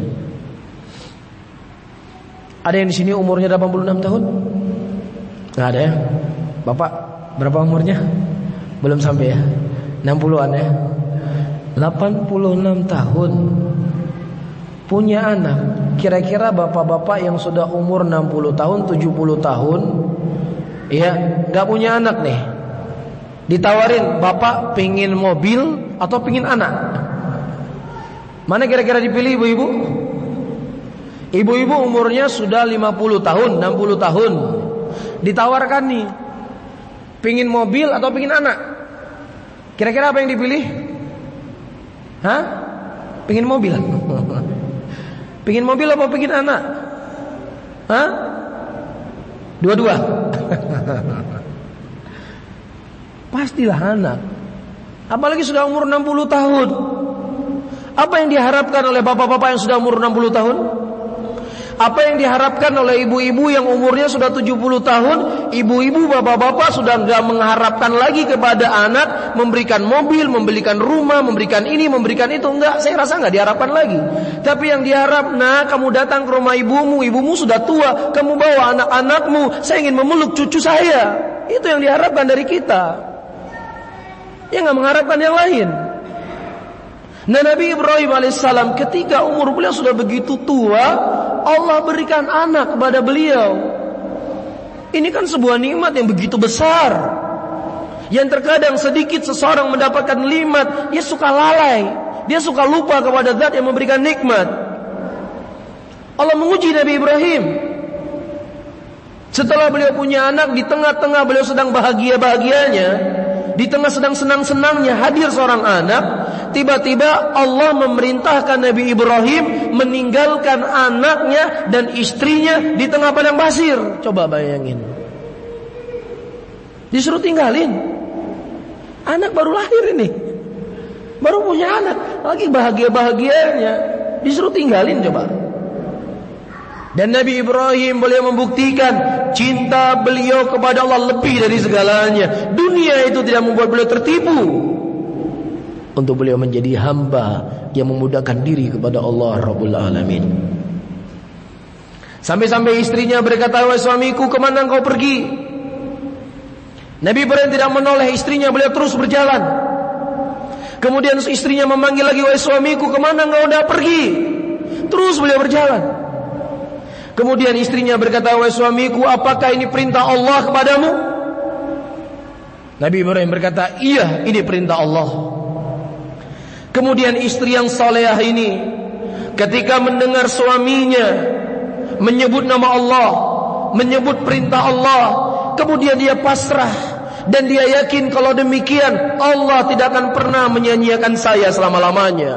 Speaker 2: Ada yang di sini umurnya delapan puluh enam tahun? Nggak ada ya? Bapak berapa umurnya? Belum sampai ya, enam puluhan ya. delapan puluh enam tahun punya anak. Kira-kira bapak-bapak yang sudah umur enam puluh tahun, tujuh puluh tahun, ya, gak punya anak nih, ditawarin, bapak pingin mobil atau pingin anak, mana kira-kira dipilih ibu-ibu? Ibu-ibu umurnya sudah lima puluh tahun, enam puluh tahun, ditawarkan nih, pingin mobil atau pingin anak? Kira-kira apa yang dipilih? Hah? Pingin mobil? Pingin mobil apa pingin anak? Hah? Dua-dua? Pastilah anak. Apalagi sudah umur enam puluh tahun. Apa yang diharapkan oleh bapak-bapak yang sudah umur enam puluh tahun? Apa yang diharapkan oleh ibu-ibu yang umurnya sudah tujuh puluh tahun, ibu-ibu, bapak-bapak sudah enggak mengharapkan lagi kepada anak memberikan mobil, membelikan rumah, memberikan ini, memberikan itu. Enggak, saya rasa enggak diharapkan lagi. Tapi yang diharap, nah kamu datang ke rumah ibumu, ibumu sudah tua, kamu bawa anak-anakmu, saya ingin memeluk cucu saya. Itu yang diharapkan dari kita. Ya enggak mengharapkan yang lain. Nah, Nabi Ibrahim alaihissalam ketika umur beliau sudah begitu tua, Allah berikan anak kepada beliau. Ini kan sebuah nikmat yang begitu besar. Yang terkadang sedikit seseorang mendapatkan nikmat, dia suka lalai, dia suka lupa kepada zat yang memberikan nikmat. Allah menguji Nabi Ibrahim. Setelah beliau punya anak, di tengah-tengah beliau sedang bahagia-bahagianya, di tengah sedang senang-senangnya hadir seorang anak, tiba-tiba Allah memerintahkan Nabi Ibrahim meninggalkan anaknya dan istrinya di tengah padang pasir. Coba bayangin. Disuruh tinggalin. Anak baru lahir ini. Baru punya anak, lagi bahagia-bahagianya, disuruh tinggalin coba. Dan Nabi Ibrahim beliau membuktikan cinta beliau kepada Allah lebih dari segalanya. Dunia itu tidak membuat beliau tertipu. Untuk beliau menjadi hamba yang memudahkan diri kepada Allah Rabbul Alamin. Sampai-sampai istrinya berkata, "Wahai suamiku, kemana engkau pergi?" Nabi Ibrahim tidak menoleh istrinya, beliau terus berjalan. Kemudian istrinya memanggil lagi, "Wahai suamiku, kemana engkau dah pergi?" Terus beliau berjalan. Kemudian istrinya berkata, "Wahai suamiku, apakah ini perintah Allah kepadamu?" Nabi Ibrahim berkata, "Iya, ini perintah Allah." Kemudian istri yang salehah ini ketika mendengar suaminya menyebut nama Allah, menyebut perintah Allah, kemudian dia pasrah dan dia yakin kalau demikian Allah tidak akan pernah menyia-nyiakan saya selama-lamanya.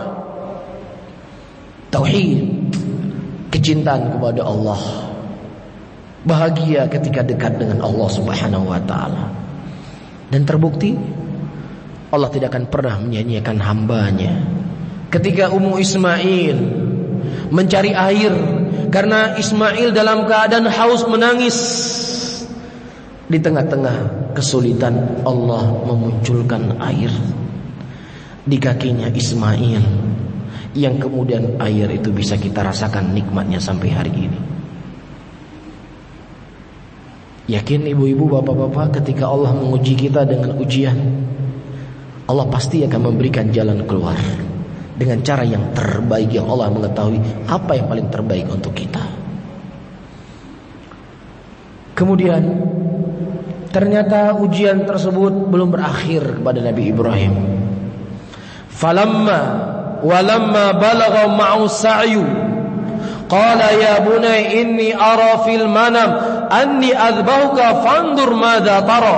Speaker 2: Tauhid, kecintaan kepada Allah, bahagia ketika dekat dengan Allah Subhanahu wa taala. Dan terbukti Allah tidak akan pernah menyia-nyiakan hambanya. Ketika Ummu Ismail mencari air karena Ismail dalam keadaan haus menangis, di tengah-tengah kesulitan Allah memunculkan air di kakinya Ismail, yang kemudian air itu bisa kita rasakan nikmatnya sampai hari ini. Yakin ibu-ibu, bapak-bapak, ketika Allah menguji kita dengan ujian, Allah pasti akan memberikan jalan keluar dengan cara yang terbaik, yang Allah mengetahui apa yang paling terbaik untuk kita. Kemudian ternyata ujian tersebut belum berakhir kepada Nabi Ibrahim. Falamma walamma balagha ma'u sa'yu qala ya bunay inni ara fil manam anni adbahuka fandur madza tara.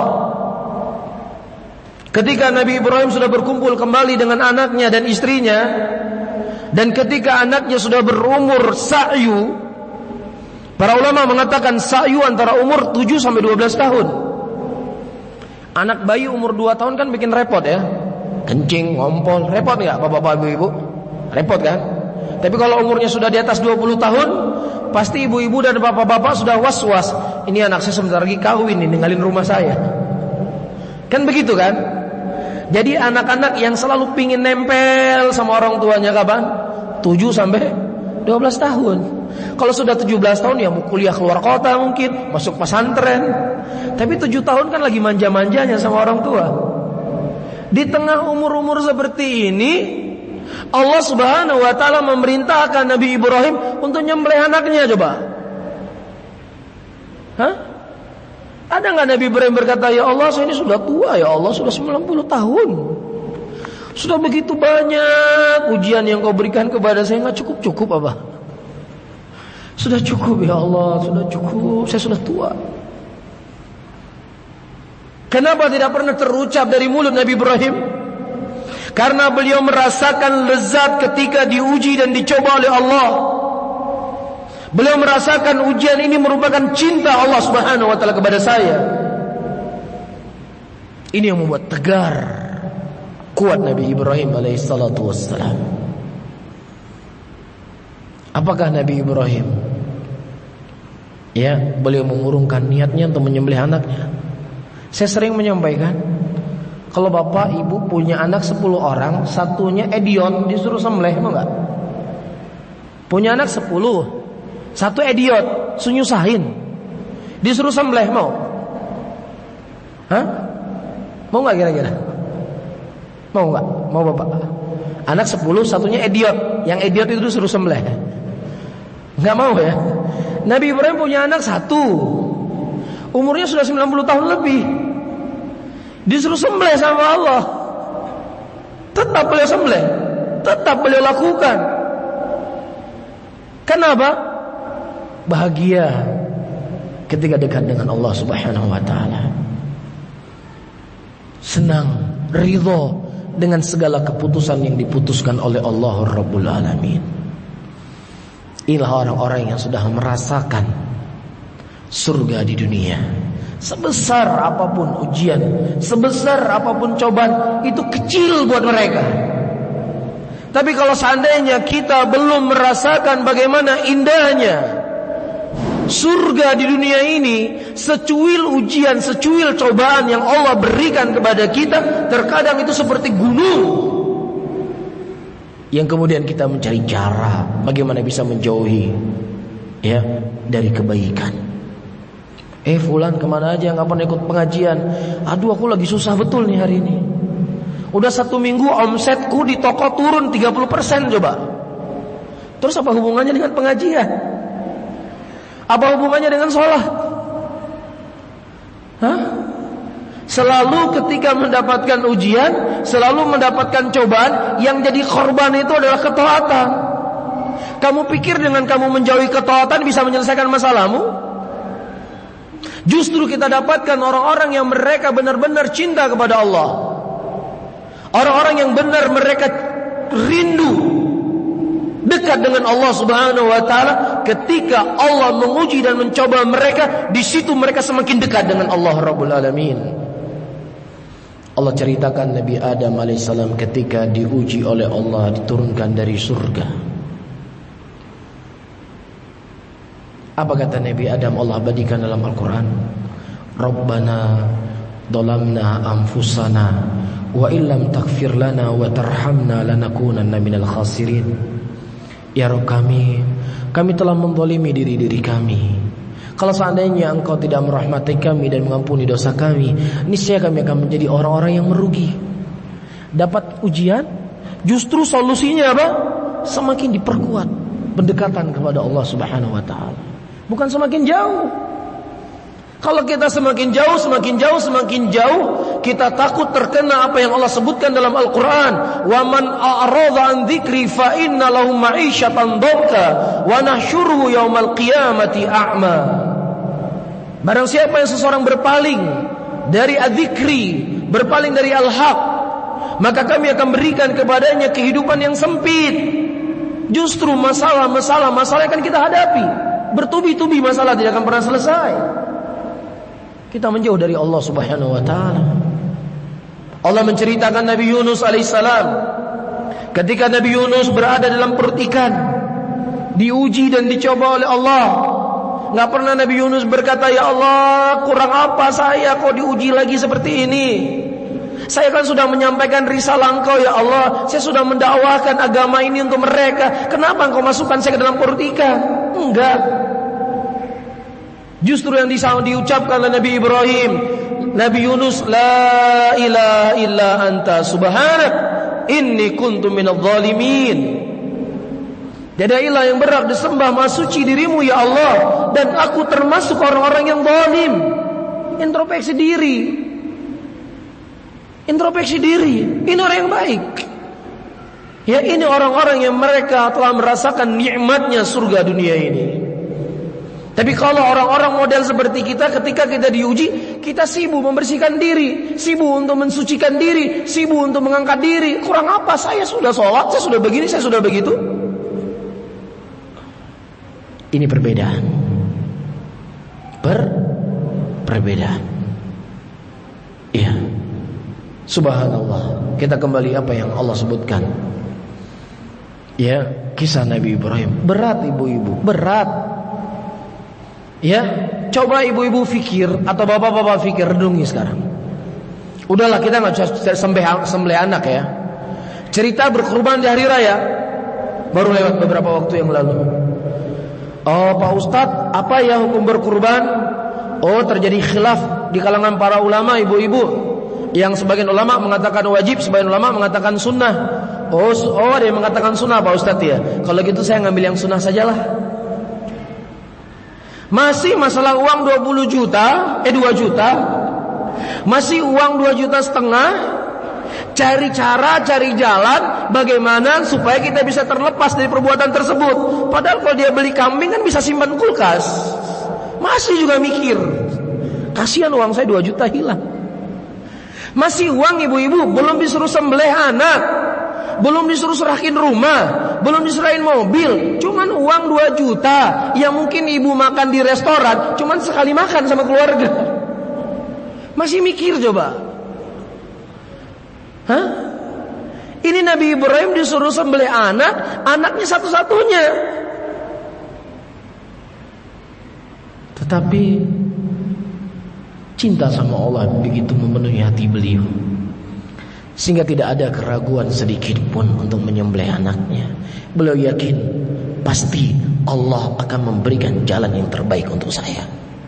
Speaker 2: Ketika Nabi Ibrahim sudah berkumpul kembali dengan anaknya dan istrinya, dan ketika anaknya sudah berumur sa'yu, para ulama mengatakan sa'yu antara umur tujuh sampai dua belas tahun. Anak bayi umur dua tahun kan bikin repot ya, kencing, ngompol, repot gak bapak-bapak, ibu-ibu? Repot kan? Tapi kalau umurnya sudah di atas dua puluh tahun, pasti ibu-ibu dan bapak-bapak sudah was-was, ini anak saya sebentar lagi kawin nih, ninggalin rumah saya. Kan begitu kan? Jadi anak-anak yang selalu pingin nempel sama orang tuanya kapan? tujuh sampai dua belas tahun. Kalau sudah tujuh belas tahun ya mau kuliah keluar kota mungkin, masuk pesantren. Tapi tujuh tahun kan lagi manja-manjanya sama orang tua. Di tengah umur-umur seperti ini, Allah Subhanahu wa taala memerintahkan Nabi Ibrahim untuk nyembelih anaknya. Coba. Hah? Ada enggak Nabi Ibrahim berkata, "Ya Allah, saya ini sudah tua, ya Allah, sudah sembilan puluh tahun. Sudah begitu banyak ujian yang kau berikan kepada saya, enggak cukup-cukup apa? Sudah cukup ya Allah, sudah cukup, saya sudah tua." Kenapa tidak pernah terucap dari mulut Nabi Ibrahim? Karena beliau merasakan lezat ketika diuji dan dicoba oleh Allah. Beliau merasakan ujian ini merupakan cinta Allah Subhanahu wa taala kepada saya. Ini yang membuat tegar, kuat Nabi Ibrahim alaihi salatu wassalam. Apakah Nabi Ibrahim Ya, beliau mengurungkan niatnya untuk menyembelih anaknya. Saya sering menyampaikan, kalau bapak ibu punya anak sepuluh orang, satunya idiot, disuruh sembelih, mau enggak? Punya anak sepuluh, satu idiot, sunyusahin, disuruh sembelih, mau? Hah? Mau enggak kira-kira? Mau enggak? Mau bapak? Anak sepuluh, satunya idiot, yang idiot itu disuruh sembelih. Enggak mau ya? Nabi Ibrahim punya anak satu, umurnya sudah sembilan puluh tahun lebih, disuruh sembelih sama Allah, tetap beliau sembelih, tetap beliau lakukan. Kenapa? Bahagia ketika dekat dengan Allah Subhanahu wa taala. Senang, ridho dengan segala keputusan yang diputuskan oleh Allah Rabbul Alamin. Inilah orang-orang yang sudah merasakan surga di dunia. Sebesar apapun ujian, sebesar apapun cobaan, itu kecil buat mereka. Tapi kalau seandainya kita belum merasakan bagaimana indahnya surga di dunia ini, secuil ujian, secuil cobaan yang Allah berikan kepada kita, terkadang itu seperti gunung yang kemudian kita mencari cara bagaimana bisa menjauhi ya dari kebaikan. Eh fulan kemana aja, nggak pernah ikut pengajian. Aduh aku lagi susah betul nih hari ini. Udah satu minggu omsetku di toko turun tiga puluh persen coba. Terus apa hubungannya dengan pengajian? Apa hubungannya dengan sholat? Hah? Selalu ketika mendapatkan ujian, selalu mendapatkan cobaan, yang jadi korban itu adalah ketaatan. Kamu pikir dengan kamu menjauhi ketaatan bisa menyelesaikan masalahmu? Justru kita dapatkan orang-orang yang mereka benar-benar cinta kepada Allah, orang-orang yang benar mereka rindu dekat dengan Allah Subhanahu wa taala. Ketika Allah menguji dan mencoba mereka, di situ mereka semakin dekat dengan Allah Rabbul Alamin. Allah ceritakan Nabi Adam alaihissalam ketika diuji oleh Allah, diturunkan dari surga. Apa kata Nabi Adam? Allah abadikan dalam Al-Quran, Rabbana dolamna anfusana wa illam taghfir lana wa tarhamna lanakunanna minal khasirin. Ya Rabb kami, kami telah menzalimi diri-diri kami. Kalau seandainya Engkau tidak merahmati kami dan mengampuni dosa kami, niscaya kami akan menjadi orang-orang yang merugi. Dapat ujian, justru solusinya apa? Semakin diperkuat pendekatan kepada Allah Subhanahu wa taala, bukan semakin jauh. Kalau kita semakin jauh, semakin jauh, semakin jauh, kita takut terkena apa yang Allah sebutkan dalam Al-Quran. Wa man a'radha an dzikri fa inna lahu ma'isyatan dhanka wa nahsyuruhu yaumal qiyamati a'ma. Barang siapa yang seseorang berpaling dari adzikri, berpaling dari al-haq, maka kami akan berikan kepadanya kehidupan yang sempit. Justru masalah-masalah masalah yang akan kita hadapi, bertubi-tubi masalah tidak akan pernah selesai. Kita menjauh dari Allah Subhanahu wa taala. Allah menceritakan Nabi Yunus alaihissalam, ketika Nabi Yunus berada dalam perut ikan, diuji dan dicoba oleh Allah. Enggak pernah Nabi Yunus berkata, "Ya Allah, kurang apa saya kok diuji lagi seperti ini? Saya kan sudah menyampaikan risalah Engkau ya Allah, saya sudah mendakwahkan agama ini untuk mereka. Kenapa Engkau masukkan saya ke dalam perut ikan?" Enggak. Justru yang diucapkan oleh Nabi Ibrahim, Nabi Yunus, la ilaha illa anta subhanak inni kuntu minadh dhalimin. Tiada ilah yang berhak disembah maha suci dirimu ya Allah, dan aku termasuk orang-orang yang zalim. Introspeksi diri. Introspeksi diri. Ini orang yang baik. Ya, ini orang-orang yang mereka telah merasakan nikmatnya surga dunia ini. Tapi kalau orang-orang model seperti kita, ketika kita diuji, kita sibuk membersihkan diri, sibuk untuk mensucikan diri, sibuk untuk mengangkat diri. Kurang apa? Saya sudah sholat, saya sudah begini, saya sudah begitu. Ini perbedaan. Ber perbedaan. Iya. Subhanallah. Kita kembali apa yang Allah sebutkan. Ya, kisah Nabi Ibrahim. Berat ibu-ibu, berat. Ya, coba ibu-ibu fikir atau bapak-bapak fikir, renungi sekarang. Udahlah, kita nggak usah sembelih sembelih anak ya. Cerita berkurban di hari raya baru lewat beberapa waktu yang lalu. Oh Pak Ustadz, apa ya hukum berkurban? Oh, terjadi khilaf di kalangan para ulama, ibu-ibu. Yang sebagian ulama mengatakan wajib, sebagian ulama mengatakan sunnah. Oh, oh ada yang mengatakan sunnah Pak Ustadz ya. Kalau gitu saya ngambil yang sunnah sajalah. Masih masalah uang dua puluh juta, eh dua juta. Masih uang dua juta setengah. Cari cara, cari jalan bagaimana supaya kita bisa terlepas dari perbuatan tersebut. Padahal kalau dia beli kambing kan bisa simpan kulkas. Masih juga mikir, kasihan uang saya dua juta hilang. Masih uang ibu-ibu, belum disuruh sembelih anak, belum disuruh serahin rumah, belum diserahin mobil. Cuman uang dua juta yang mungkin ibu makan di restoran cuman sekali makan sama keluarga. Masih mikir coba. Hah? Ini Nabi Ibrahim disuruh sembelih anak, anaknya satu-satunya. Tetapi cinta sama Allah begitu memenuhi hati beliau, sehingga tidak ada keraguan sedikit pun untuk menyembelih anaknya. Beliau yakin pasti Allah akan memberikan jalan yang terbaik untuk saya.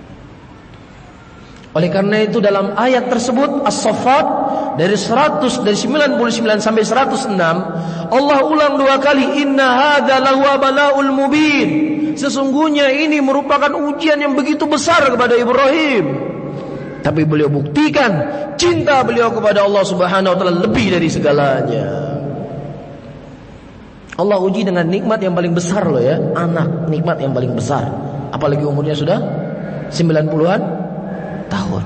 Speaker 2: Oleh karena itu dalam ayat tersebut As-Saffat dari seratus dari sembilan puluh sembilan sampai seratus enam Allah ulang dua kali, inna hadza lahu bala'ul mubin. Sesungguhnya ini merupakan ujian yang begitu besar kepada Ibrahim. Tapi beliau buktikan cinta beliau kepada Allah Subhanahu wa taala lebih dari segalanya. Allah uji dengan nikmat yang paling besar loh ya, anak, nikmat yang paling besar. Apalagi umurnya sudah sembilan puluhan tahun.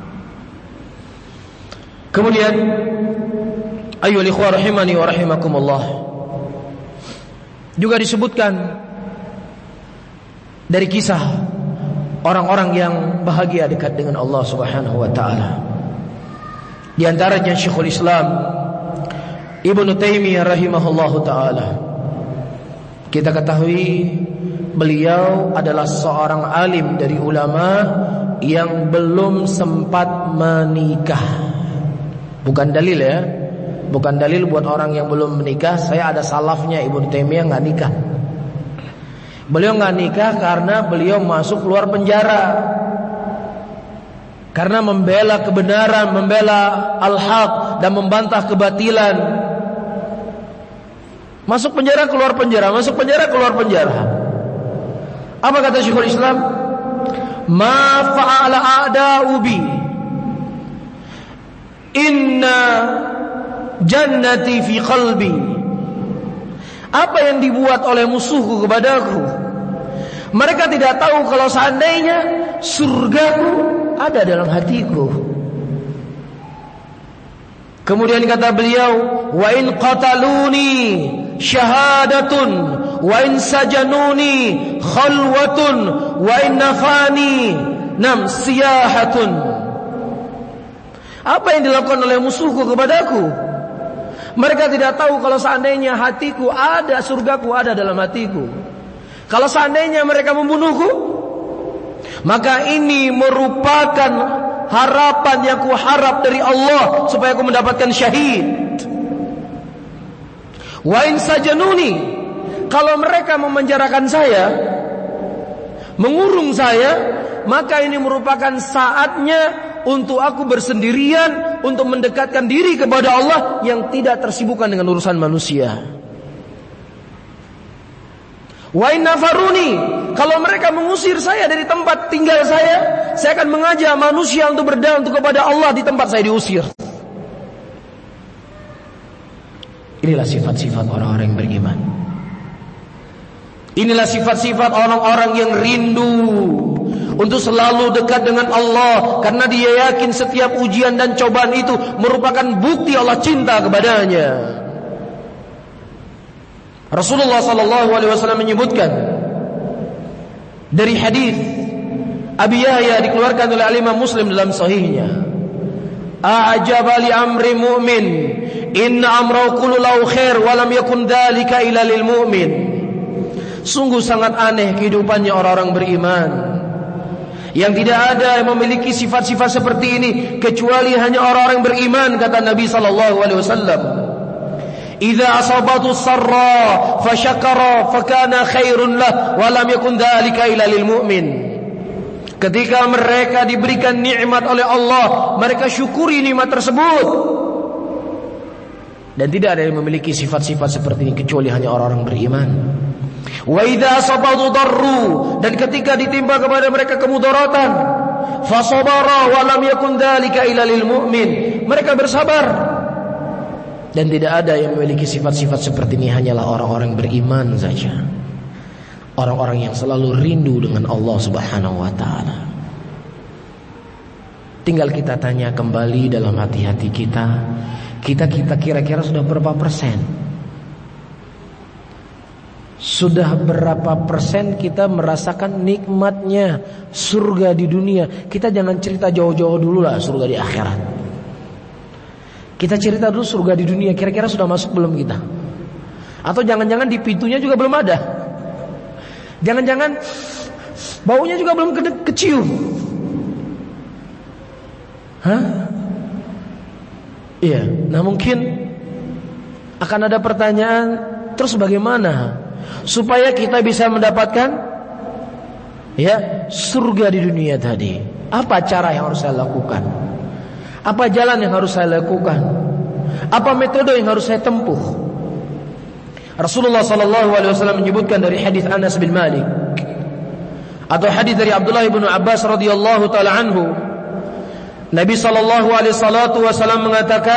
Speaker 2: Kemudian ayyuhal ikhwah rahimani wa rahimakumullah, juga disebutkan dari kisah orang-orang yang bahagia dekat dengan Allah Subhanahu wa taala. Di antaranya Syekhul Islam Ibnu Taimiyah rahimahullahu taala. Kita ketahui beliau adalah seorang alim dari ulama yang belum sempat menikah. Bukan dalil ya, bukan dalil buat orang yang belum menikah. Saya ada salafnya Ibnu Taimiyah nggak nikah. Beliau nggak nikah karena beliau masuk keluar penjara karena membela kebenaran, membela al-haq dan membantah kebatilan. Masuk penjara keluar penjara, masuk penjara keluar penjara. Apa kata Syekhul Islam? Ma fa'ala a'da'u bi inna jannati fi qalbi. Apa yang dibuat oleh musuhku kepadaku, mereka tidak tahu kalau seandainya surgaku ada dalam hatiku. Kemudian kata beliau, wa in qataluni syahadatun wa in sajanuni khalwatun wa in nafani nam siyahatun. Apa yang dilakukan oleh musuhku kepadaku, mereka tidak tahu kalau seandainya hatiku ada, surgaku ada dalam hatiku. Kalau seandainya mereka membunuhku, maka ini merupakan harapan yang ku harap dari Allah supaya aku mendapatkan syahid. Wa in sajanuni, kalau mereka memenjarakan saya, mengurung saya, maka ini merupakan saatnya untuk aku bersendirian, untuk mendekatkan diri kepada Allah yang tidak tersibukkan dengan urusan manusia. Wa in nafaruni, kalau mereka mengusir saya dari tempat tinggal saya, saya akan mengajak manusia untuk berdoa untuk kepada Allah di tempat saya diusir. Inilah sifat-sifat orang-orang yang beriman. Inilah sifat-sifat orang-orang yang rindu untuk selalu dekat dengan Allah, karena dia yakin setiap ujian dan cobaan itu merupakan bukti Allah cinta kepadanya. Rasulullah sallallahu alaihi wasallam menyebutkan dari hadis Abi Yahya dikeluarkan oleh Imam Muslim dalam sahihnya, a'jaba li amri mu'min inna amrahu kullu lahu khair wa lam yakun dzalika illa lil mu'min. Sungguh sangat aneh kehidupannya orang-orang beriman. Yang tidak ada yang memiliki sifat-sifat seperti ini kecuali hanya orang-orang beriman, kata Nabi sallallahu alaihi wasallam. Idza asabatu sarra fasyakara fakana khairun lah wa lam yakun dzalika illa lil mu'min. Ketika mereka diberikan nikmat oleh Allah, mereka syukuri nikmat tersebut. Dan tidak ada yang memiliki sifat-sifat seperti ini kecuali hanya orang-orang beriman. Wa idza asabatu darru, dan ketika ditimpa kepada mereka kemudaratan, fasabara wa lam yakun dzalika illa lil mu'min. Mereka bersabar. Dan tidak ada yang memiliki sifat-sifat seperti ini hanyalah orang-orang beriman saja. Orang-orang yang selalu rindu dengan Allah Subhanahu wa taala. Tinggal kita tanya kembali dalam hati-hati kita, kita kita kira-kira sudah berapa persen? Sudah berapa persen kita merasakan nikmatnya surga di dunia? Kita jangan cerita jauh-jauh dulu lah surga di akhirat. Kita cerita dulu surga di dunia, kira-kira sudah masuk belum kita? Atau jangan-jangan di pintunya juga belum ada? Jangan-jangan baunya juga belum ke- kecium? Hah? Iya, nah mungkin akan ada pertanyaan, terus bagaimana supaya kita bisa mendapatkan ya surga di dunia tadi? Apa cara yang harus saya lakukan? Apa jalan yang harus saya lakukan? Apa metode yang harus saya tempuh? Rasulullah sallallahu alaihi wasallam menyebutkan dari hadis Anas bin Malik atau hadis dari Abdullah bin Abbas radhiyallahu taala anhu, Nabi sallallahu alaihi wasallam mengatakan,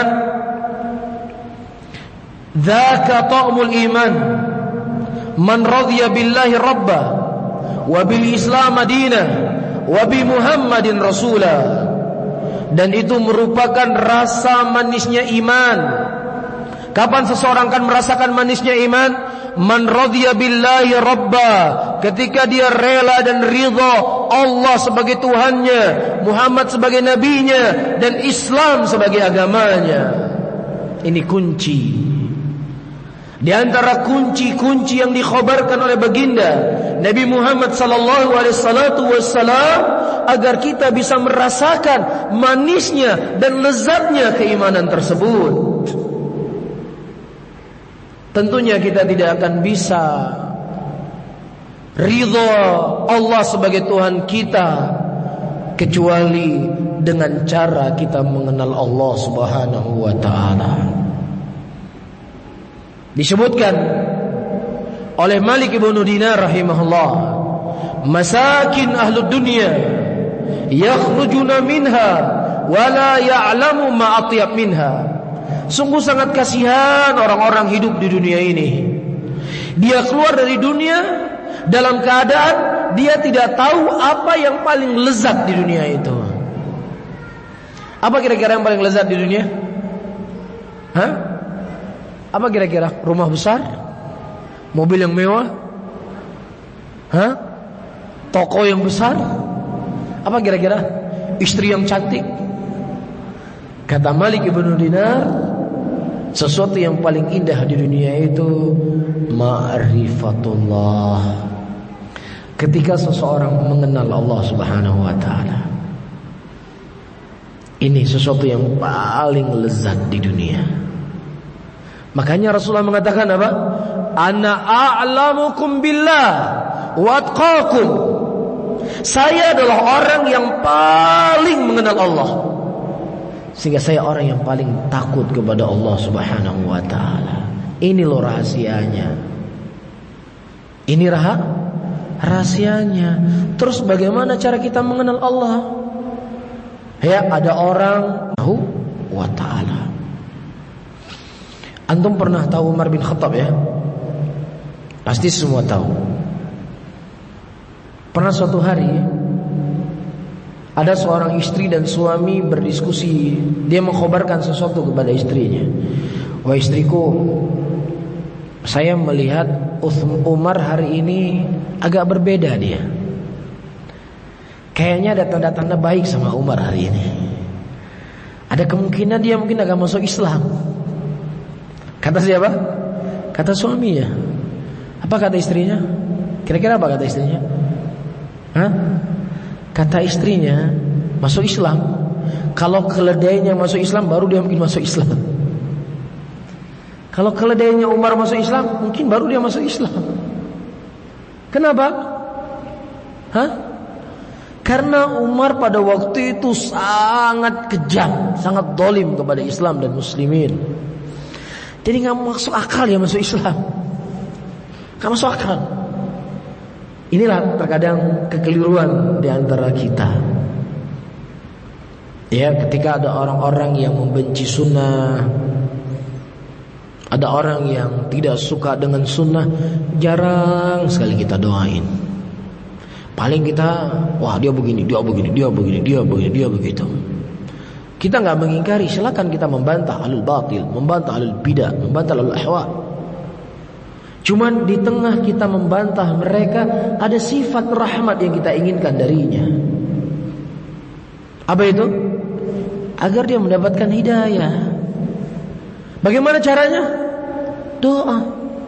Speaker 2: "Dzaka ta'mul iman, man radhiya billahi rabba wa bil islam madinah wa bi Muhammadin rasula." Dan itu merupakan rasa manisnya iman. Kapan seseorang akan merasakan manisnya iman? Man radhiya billahi rabba, ketika dia rela dan ridha Allah sebagai Tuhannya, Muhammad sebagai nabinya, dan Islam sebagai agamanya. Ini kunci. Di antara kunci-kunci yang dikhabarkan oleh baginda Nabi Muhammad sallallahu alaihi wasallam agar kita bisa merasakan manisnya dan lezatnya keimanan tersebut. Tentunya kita tidak akan bisa ridha Allah sebagai Tuhan kita kecuali dengan cara kita mengenal Allah Subhanahu wa taala. Disebutkan oleh Malik ibn Dinar rahimahullah, masakin ahlud dunya yakhrujuna minha wa la ya'lamu ma atyab minha. Sungguh sangat kasihan orang-orang hidup di dunia ini. Dia keluar dari dunia dalam keadaan dia tidak tahu apa yang paling lezat di dunia itu. Apa kira-kira yang paling lezat di dunia? Hah? Apa kira-kira? Rumah besar? Mobil yang mewah? Hah? Toko yang besar? Apa kira-kira? Istri yang cantik? Kata Malik ibn Dinar, sesuatu yang paling indah di dunia itu ma'rifatullah. Ketika seseorang mengenal Allah Subhanahu wa taala. Ini sesuatu yang paling lezat di dunia. Makanya Rasulullah mengatakan apa? Ana a'lamukum billah wa atqakum. Saya adalah orang yang paling mengenal Allah, sehingga saya orang yang paling takut kepada Allah Subhanahu wa taala. Ini loh rahasianya. Ini raha rahasianya. Terus bagaimana cara kita mengenal Allah? Ya, ada orang tahu wa taala. Antum pernah tahu Umar bin Khattab ya? Pasti semua tahu. Pernah suatu hari ada seorang istri dan suami berdiskusi. Dia mengkhabarkan sesuatu kepada istrinya. Wah istriku, saya melihat Umar hari ini agak berbeda dia. Kayaknya ada tanda-tanda baik sama Umar hari ini. Ada kemungkinan dia mungkin agak masuk Islam. Kata siapa? Kata suaminya. Apa kata istrinya? Kira-kira apa kata istrinya? Hah? Kata istrinya, masuk Islam. Kalau keledainya masuk Islam, baru dia mungkin masuk Islam. Kalau keledainya Umar masuk Islam, mungkin baru dia masuk Islam. Kenapa? Hah? Karena Umar pada waktu itu sangat kejam, sangat dolim kepada Islam dan muslimin. Jadi gak masuk akal ya masuk Islam. Gak masuk akal. Inilah terkadang kekeliruan di antara kita. Ya, ketika ada orang-orang yang membenci sunnah, ada orang yang tidak suka dengan sunnah, jarang sekali kita doain. Paling kita, wah dia begini, dia begini, dia begini, dia begini, dia begitu. Kita nggak mengingkari, silakan kita membantah ahlul batil, membantah ahlul bidah, membantah ahlul ahwa. Cuman di tengah kita membantah mereka, ada sifat rahmat yang kita inginkan darinya. Apa itu? Agar dia mendapatkan hidayah. Bagaimana caranya? Doa.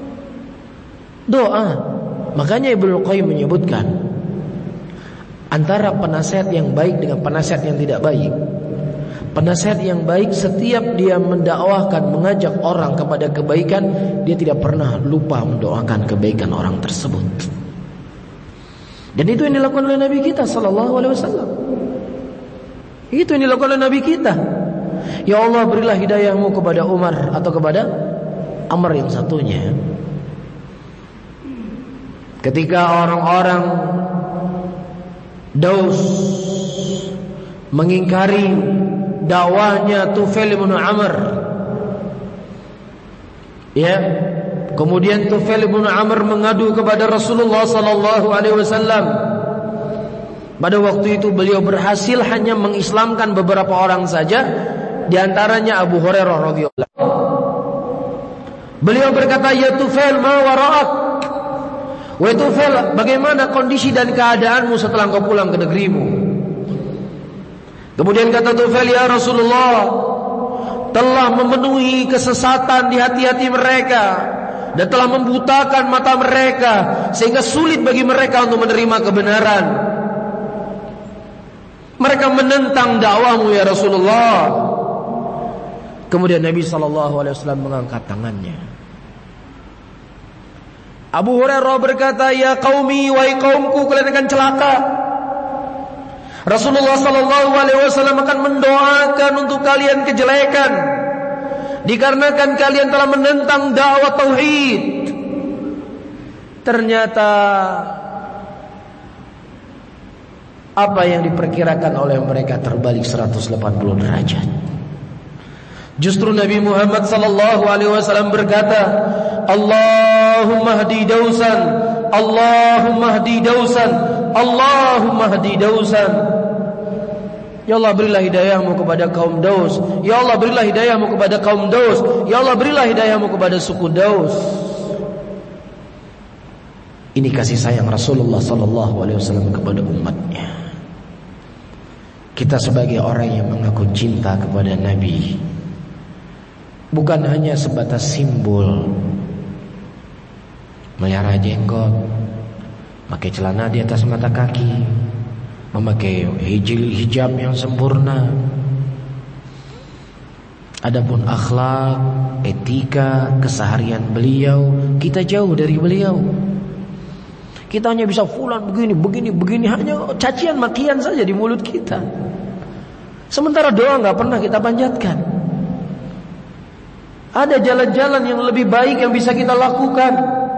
Speaker 2: Doa. Makanya Ibnu Qayyim menyebutkan antara penasihat yang baik dengan penasihat yang tidak baik. Penasihat yang baik setiap dia mendakwahkan, mengajak orang kepada kebaikan, dia tidak pernah lupa mendoakan kebaikan orang tersebut. Dan itu yang dilakukan oleh Nabi kita sallallahu alaihi wasallam. Itu yang dilakukan oleh Nabi kita. Ya Allah, berilah hidayahmu kepada Umar atau kepada Amr yang satunya. Ketika orang-orang Daus mengingkari dakwahnya Tufail bin Amr, ya, kemudian Tufail bin Amr mengadu kepada Rasulullah sallallahu alaihi wasallam. Pada waktu itu beliau berhasil hanya mengislamkan beberapa orang saja, di antaranya Abu Hurairah radhiyallahu anhu. Beliau berkata, "Ya Tufail, ma wara'ak?" Wahai Tufail, bagaimana kondisi dan keadaanmu setelah kau pulang ke negerimu? Kemudian kata Tufail, "Ya Rasulullah, telah memenuhi kesesatan di hati-hati mereka dan telah membutakan mata mereka sehingga sulit bagi mereka untuk menerima kebenaran. Mereka menentang dakwahmu ya Rasulullah." Kemudian Nabi sallallahu alaihi wasallam mengangkat tangannya. Abu Hurairah berkata, "Ya qaumi, wahai kaumku, kalian akan celaka." Rasulullah sallallahu alaihi wasallam akan mendoakan untuk kalian kejelekan dikarenakan kalian telah menentang dakwah tauhid. Ternyata apa yang diperkirakan oleh mereka terbalik seratus delapan puluh derajat. Justru Nabi Muhammad sallallahu alaihi wasallam berkata, "Allahumma hdi Dausan, Allahumma hdi Dausan, Allahumma hdi Dausan." Ya Allah, berilah hidayahmu kepada kaum Daus. Ya Allah, berilah hidayahmu kepada kaum Daus. Ya Allah, berilah hidayahmu kepada suku Daus. Ini kasih sayang Rasulullah sallallahu alaihi wasallam kepada umatnya. Kita sebagai orang yang mengaku cinta kepada Nabi, bukan hanya sebatas simbol melihara jenggot, pakai celana di atas mata kaki, memakai hijab yang sempurna. Adapun akhlak, etika, keseharian beliau, kita jauh dari beliau. Kita hanya bisa fulan begini, begini, begini, hanya cacian makian saja di mulut kita. Sementara doa nggak pernah kita panjatkan. Ada jalan-jalan yang lebih baik yang bisa kita lakukan.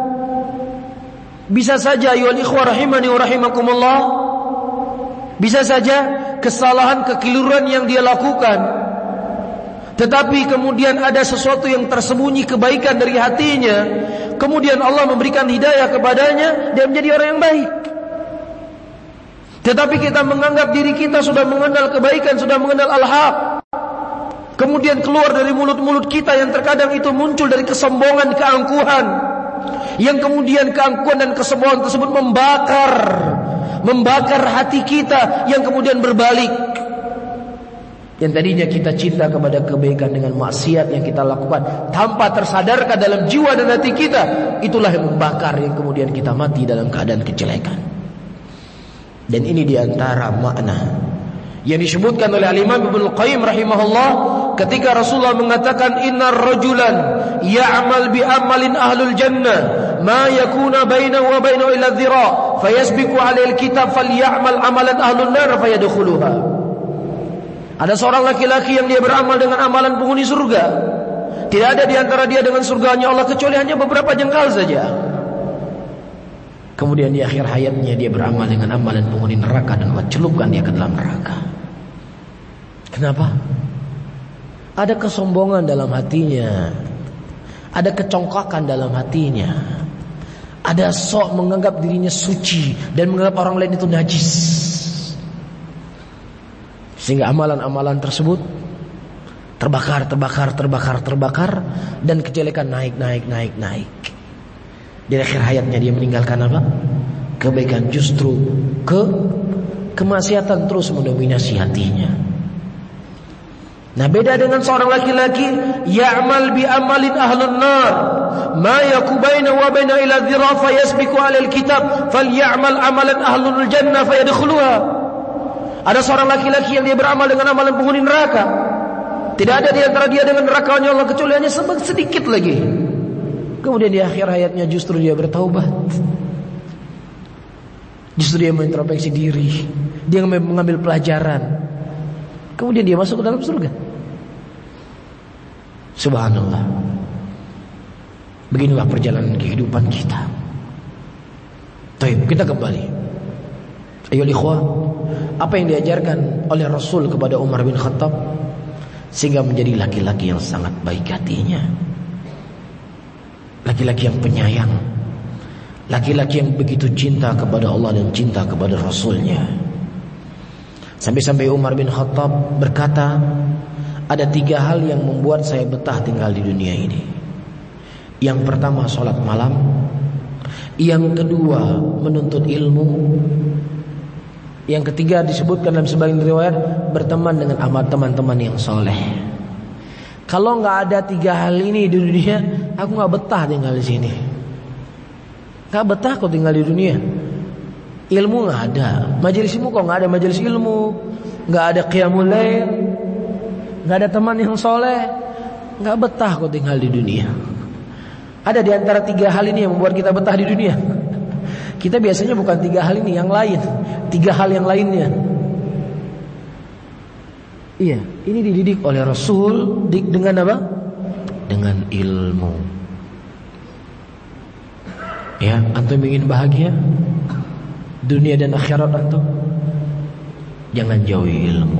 Speaker 2: Bisa saja ayyuhal ikhwah rahimani wa rahimakumullah, bisa saja kesalahan, kekeliruan yang dia lakukan, tetapi kemudian ada sesuatu yang tersembunyi kebaikan dari hatinya, kemudian Allah memberikan hidayah kepadanya, dia menjadi orang yang baik. Tetapi kita menganggap diri kita sudah mengenal kebaikan, sudah mengenal al-haq, kemudian keluar dari mulut-mulut kita yang terkadang itu muncul dari kesombongan, keangkuhan, yang kemudian keangkuhan dan kesombongan tersebut membakar membakar hati kita, yang kemudian berbalik. Yang tadinya kita cinta kepada kebaikan dengan maksiat yang kita lakukan tanpa tersadarkan dalam jiwa dan hati kita, itulah yang membakar, yang kemudian kita mati dalam keadaan kejelekan. Dan ini diantara makna yang disebutkan oleh Al-Imam Ibnu Qayyim rahimahullah ketika Rasulullah mengatakan innar rajulan ya'mal bi amalin ahlul jannah ma yakuna bainahu wa bainahu illa dhira fayasbiqu 'alaihi alkitab falyamal amalan ahlun nar fayadkhuluha. Ada seorang laki-laki yang dia beramal dengan amalan penghuni surga. Tidak ada di antara dia dengan surganya Allah kecuali hanya beberapa jengkal saja. Kemudian di akhir hayatnya dia beramal dengan amalan penghuni neraka dan Allah celupkan dia ke dalam neraka. Kenapa? Ada kesombongan dalam hatinya, ada kecongkakan dalam hatinya, ada sok menganggap dirinya suci dan menganggap orang lain itu najis, sehingga amalan-amalan tersebut terbakar, terbakar, terbakar, terbakar, dan kejelekan naik, naik, naik, naik. Di akhir hayatnya dia meninggalkan apa? Kebaikan, justru ke kemaksiatan terus mendominasi hatinya. Nah, beda dengan seorang laki-laki ya'mal bi amalin ahlun nar ma yakubaina wa baina ila dhira fayasbiqu 'alal kitab falyamal amalan ahlul jannah fayadkhuluha. Ada seorang laki-laki yang dia beramal dengan amalan penghuni neraka. Tidak ada di antara dia dengan nerakanya Allah kecuali hanya sedikit lagi. Kemudian di akhir hayatnya justru dia bertaubat. Justru dia mengintrospeksi diri, dia mengambil pelajaran. Kemudian dia masuk ke dalam surga. Subhanallah. Beginilah perjalanan kehidupan kita. Baik, kita kembali. Ayo ikhwah, apa yang diajarkan oleh Rasul kepada Umar bin Khattab sehingga menjadi laki-laki yang sangat baik hatinya, laki-laki yang penyayang, laki-laki yang begitu cinta kepada Allah dan cinta kepada Rasulnya. Sampai-sampai Umar bin Khattab berkata, ada tiga hal yang membuat saya betah tinggal di dunia ini. Yang pertama sholat malam, yang kedua menuntut ilmu, yang ketiga disebutkan dalam sebagian riwayat berteman dengan amat teman-teman yang soleh. Kalau nggak ada tiga hal ini di dunia, aku nggak betah tinggal di sini. Nggak betah kok tinggal di dunia. Ilmu nggak ada, majelis ilmu kok nggak ada majelis ilmu, nggak ada qiyamul lail, nggak ada teman yang soleh, nggak betah kok tinggal di dunia. Ada di antara tiga hal ini yang membuat kita betah di dunia. Kita biasanya bukan tiga hal ini, yang lain, tiga hal yang lainnya. Iya, ini dididik oleh Rasul dengan apa? Dengan ilmu. Ya, antum ingin bahagia dunia dan akhirat antum, jangan jauhi ilmu.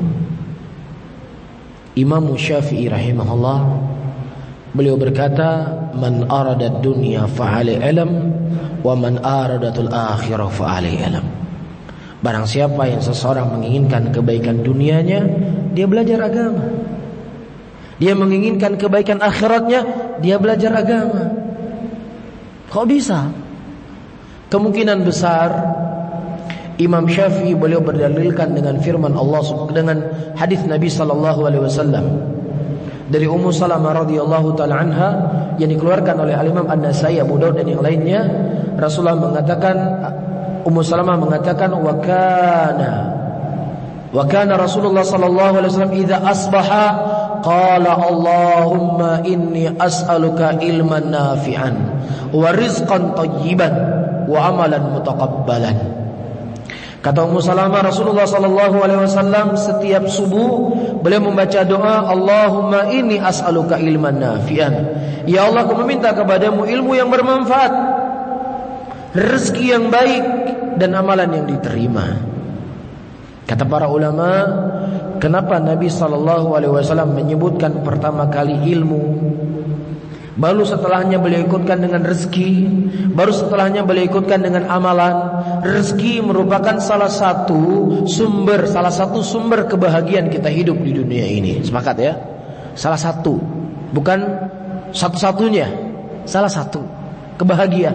Speaker 2: Imam Syafi'i rahimahullah, beliau berkata, man arada dunya fa'ali ilm, wa man aradatul akhirah fa'ali ilm. Barang siapa yang seseorang menginginkan kebaikan dunianya, dia belajar agama. Dia menginginkan kebaikan akhiratnya, dia belajar agama. Kok bisa? Kemungkinan besar Imam Syafi'i beliau berdalilkan dengan firman Allah, dengan hadis Nabi sallallahu alaihi wasallam dari Ummu Salamah radhiyallahu taala anha yang dikeluarkan oleh Al-Imam An-Nasai, Abu Daud dan yang lainnya. Rasulullah mengatakan, Ummu Salamah mengatakan, wa kana wa kana Rasulullah sallallahu alaihi wasallam idza asbaha qala Allahumma inni as'aluka ilman nafi'an wa rizqan thayyiban wa amalan mutaqabbalan. Kata Ummu Salamah, Rasulullah sallallahu alaihi wasallam setiap subuh beliau membaca doa, Allahumma inni as'aluka ilman nafi'an. Ya Allah, aku meminta kepadamu ilmu yang bermanfaat, rezeki yang baik, dan amalan yang diterima. Kata para ulama, kenapa Nabi sallallahu alaihi wasallam menyebutkan pertama kali ilmu, baru setelahnya beliau ikutkan dengan rezeki, baru setelahnya beliau ikutkan dengan amalan. Rezeki merupakan salah satu sumber, salah satu sumber kebahagiaan kita hidup di dunia ini. Sepakat ya? Salah satu, bukan satu-satunya, salah satu kebahagiaan.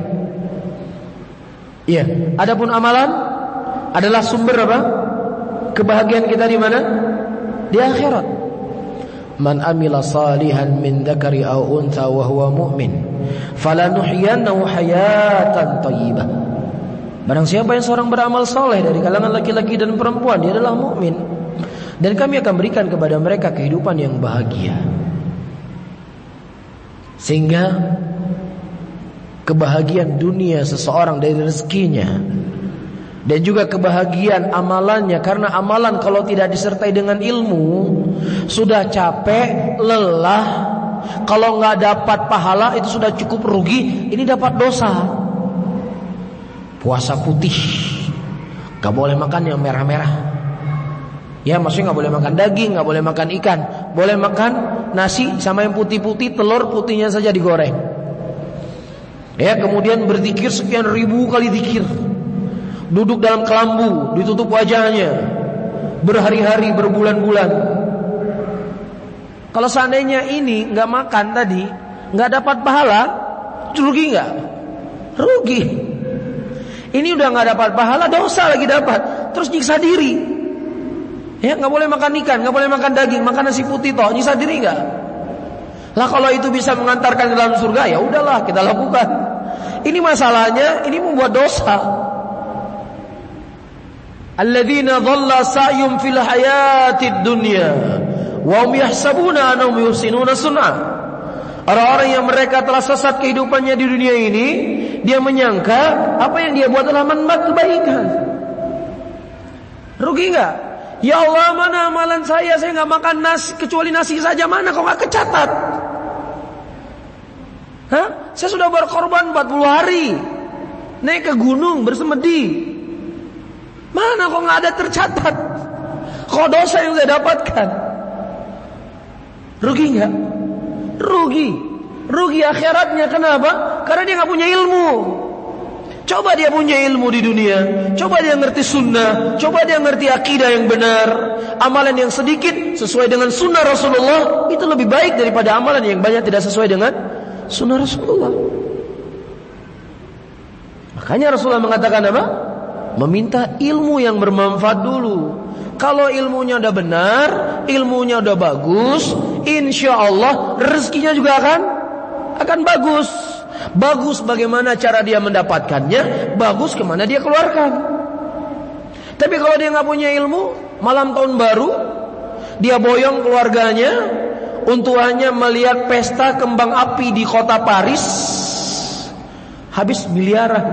Speaker 2: Iya. Adapun amalan adalah sumber apa? Kebahagiaan kita di mana? Di akhirat. Man amila salihan min dzakari aw untha wa huwa mu'min falanuhyiyannahu hayatan thayyibah. Barang siapa yang seorang beramal soleh dari kalangan laki-laki dan perempuan, dia adalah mukmin, dan kami akan berikan kepada mereka kehidupan yang bahagia. Sehingga kebahagiaan dunia seseorang dari rezekinya, dan juga kebahagiaan amalannya, karena amalan kalau tidak disertai dengan ilmu sudah capek, lelah. Kalau nggak dapat pahala itu sudah cukup rugi, ini dapat dosa. Puasa putih, gak boleh makan yang merah-merah. Ya maksudnya gak boleh makan daging, gak boleh makan ikan, boleh makan nasi sama yang putih-putih, telur putihnya saja digoreng. Ya, kemudian berzikir sekian ribu kali zikir, duduk dalam kelambu, ditutup wajahnya berhari-hari, berbulan-bulan. Kalau seandainya ini gak makan tadi, gak dapat pahala, rugi gak? Rugi. Ini udah gak dapat pahala, dosa lagi dapat, terus nyiksa diri. Ya, gak boleh makan ikan, gak boleh makan daging, makan nasi putih toh, nyiksa diri gak? Lah kalau itu bisa mengantarkan ke dalam surga, ya udahlah kita lakukan. Ini masalahnya, ini membuat dosa. Alladzina dhalla sa'yum fil hayatid dunya wa hum yahsabuna annahum yuhsinuna sun'a. Orang-orang yang mereka telah sesat kehidupannya di dunia ini, dia menyangka apa yang dia buat adalah manfaat kebaikan. Rugi enggak? Ya Allah, mana amalan saya? Saya enggak makan nasi kecuali nasi saja, mana kok enggak kecatat? Hah? Saya sudah berkorban empat puluh hari. Naik ke gunung bersemedi. Mana kok enggak ada tercatat? Kok dosa yang saya dapatkan? Rugi enggak? Rugi. Rugi akhiratnya. Kenapa? Karena dia gak punya ilmu. Coba dia punya ilmu di dunia, coba dia ngerti sunnah, coba dia ngerti akidah yang benar, amalan yang sedikit sesuai dengan sunnah Rasulullah, itu lebih baik daripada amalan yang banyak tidak sesuai dengan sunnah Rasulullah. Makanya Rasulullah mengatakan apa? Meminta ilmu yang bermanfaat dulu. Kalau ilmunya udah benar, ilmunya udah bagus, insya Allah rezekinya juga akan akan bagus. Bagus bagaimana cara dia mendapatkannya, bagus kemana dia keluarkan. Tapi kalau dia nggak punya ilmu, malam tahun baru dia boyong keluarganya untuk hanya melihat pesta kembang api di kota Paris, habis miliaran.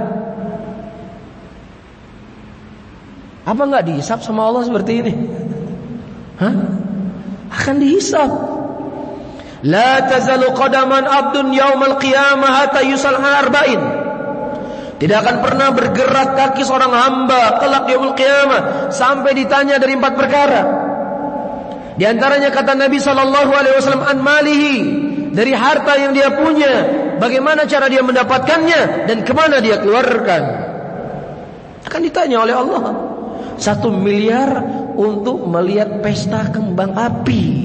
Speaker 2: Apa nggak dihisap sama Allah seperti ini? Hah? Akan dihisap. La tazalu qadaman abdun yaumal qiyamah hatta yusal an arba'in. Tidak akan pernah bergerak kaki seorang hamba kelak yaumul qiyamah sampai ditanya dari empat perkara. Di antaranya kata Nabi sallallahu alaihi wasallam, an malihi, dari harta yang dia punya, bagaimana cara dia mendapatkannya dan kemana dia keluarkan. Akan ditanya oleh Allah. Satu miliar untuk melihat pesta kembang api.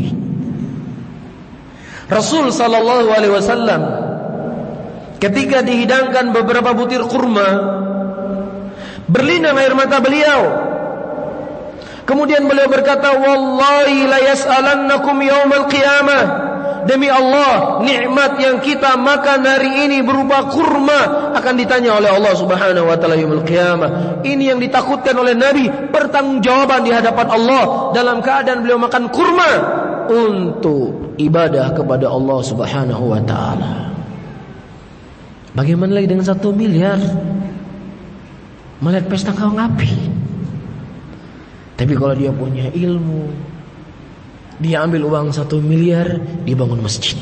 Speaker 2: Rasul sallallahu alaihi wasallam ketika dihidangkan beberapa butir kurma, berlinang air mata beliau. Kemudian beliau berkata, wallahi la yas'alannakum yaumal qiyamah, demi Allah, nikmat yang kita makan hari ini berupa kurma akan ditanya oleh Allah Subhanahu wa taala yaumul qiyamah. Ini yang ditakutkan oleh Nabi, pertanggungjawaban di hadapan Allah dalam keadaan beliau makan kurma untuk ibadah kepada Allah Subhanahu wa taala. Bagaimana lagi dengan satu miliar melihat pesta kembang api? Tapi kalau dia punya ilmu, dia ambil uang satu miliar, dibangun masjid.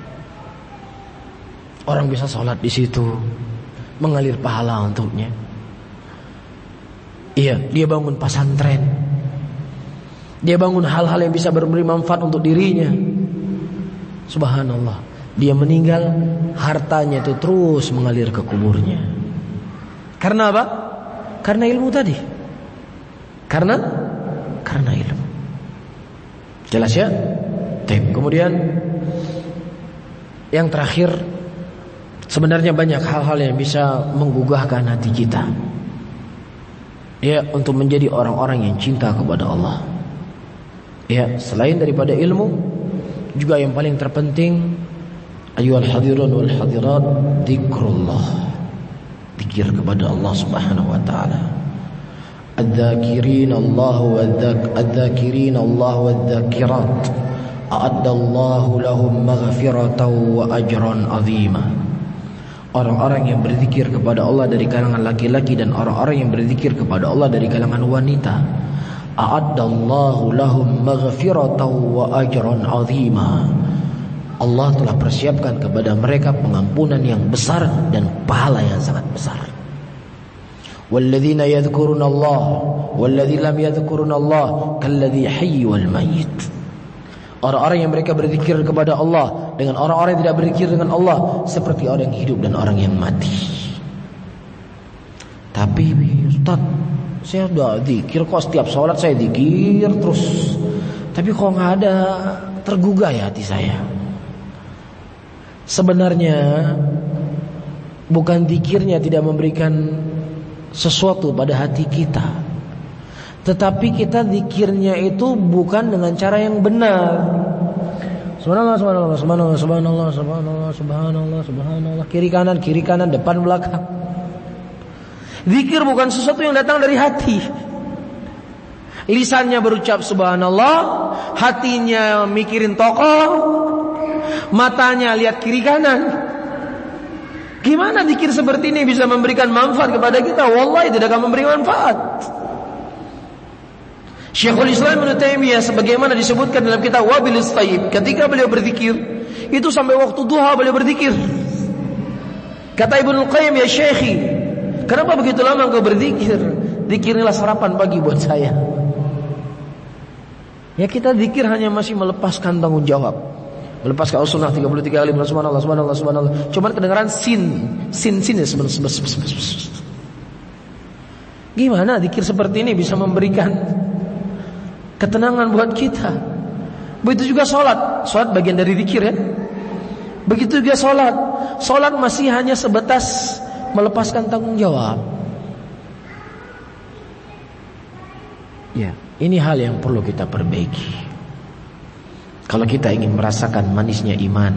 Speaker 2: Orang bisa sholat di situ, mengalir pahala untuknya. Iya, dia bangun pesantren. Dia bangun hal-hal yang bisa memberi manfaat untuk dirinya. Subhanallah. Dia meninggal, hartanya itu terus mengalir ke kuburnya. Karena apa? Karena ilmu tadi. Karena karena ilmu. Jelas ya? Baik. Kemudian yang terakhir, sebenarnya banyak hal-hal yang bisa menggugahkan hati kita. Ya, untuk menjadi orang-orang yang cinta kepada Allah. Ya, selain daripada ilmu, juga yang paling terpenting, ayyuhal hadirun wal hadirat, zikrullah.
Speaker 1: zikir kepada Allah Subhanahu wa taala. Adz-dzakirin Allah wa adz-dzakirin Allah wa adz-dzakirat a'addallahu lahum maghfiratan wa ajran 'azima. Orang-orang yang berzikir kepada Allah dari kalangan laki-laki dan orang-orang yang berzikir kepada Allah dari kalangan wanita, a'addallahu lahum maghfiratan wa ajran 'azima. Allah telah persiapkan kepada mereka pengampunan yang besar dan pahala yang sangat besar. Walladzina yadhkuruna Allah walladzina lam yadhkuruna Allah kalladzi hayy wal mayyit. Orang-orang yang mereka berzikir kepada Allah dengan orang-orang yang tidak berzikir dengan Allah seperti orang yang hidup dan orang yang mati. Tapi Ustaz, saya sudah zikir kok, setiap sholat saya zikir terus, tapi kok nggak ada tergugah ya hati saya. Sebenarnya bukan zikirnya tidak memberikan sesuatu pada hati kita, tetapi kita zikirnya itu bukan dengan cara yang benar. Subhanallah, subhanallah, subhanallah, subhanallah, subhanallah, subhanallah, subhanallah, kiri kanan, kiri kanan, depan belakang. Zikir bukan sesuatu yang datang dari hati. Lisannya berucap subhanallah, hatinya mikirin tokoh, matanya lihat kiri kanan. Gimana zikir seperti ini bisa memberikan manfaat kepada kita? Wallahi tidak akan memberi manfaat. Syekhul Islam Ibnu Taimiyah sebagaimana disebutkan dalam kitab Wabilis Thayyib, ketika beliau berzikir itu sampai waktu duha beliau berzikir. Kata Ibnu Qayyim, ya Syekhi, kenapa begitu lama engkau berzikir? Zikirlah sarapan pagi buat saya. Ya, kita zikir hanya masih melepaskan tanggung jawab, melepaskan sunnah tiga puluh tiga kali subhanallah subhanallah subhanallah. Cuma kedengaran sin sin sin ya. Gimana zikir seperti ini bisa memberikan ketenangan buat kita? Begitu juga sholat. Sholat bagian dari zikir ya. Begitu juga sholat. Sholat masih hanya sebatas melepaskan tanggung jawab. Ya, ini hal yang perlu kita perbaiki. Kalau kita ingin merasakan manisnya iman,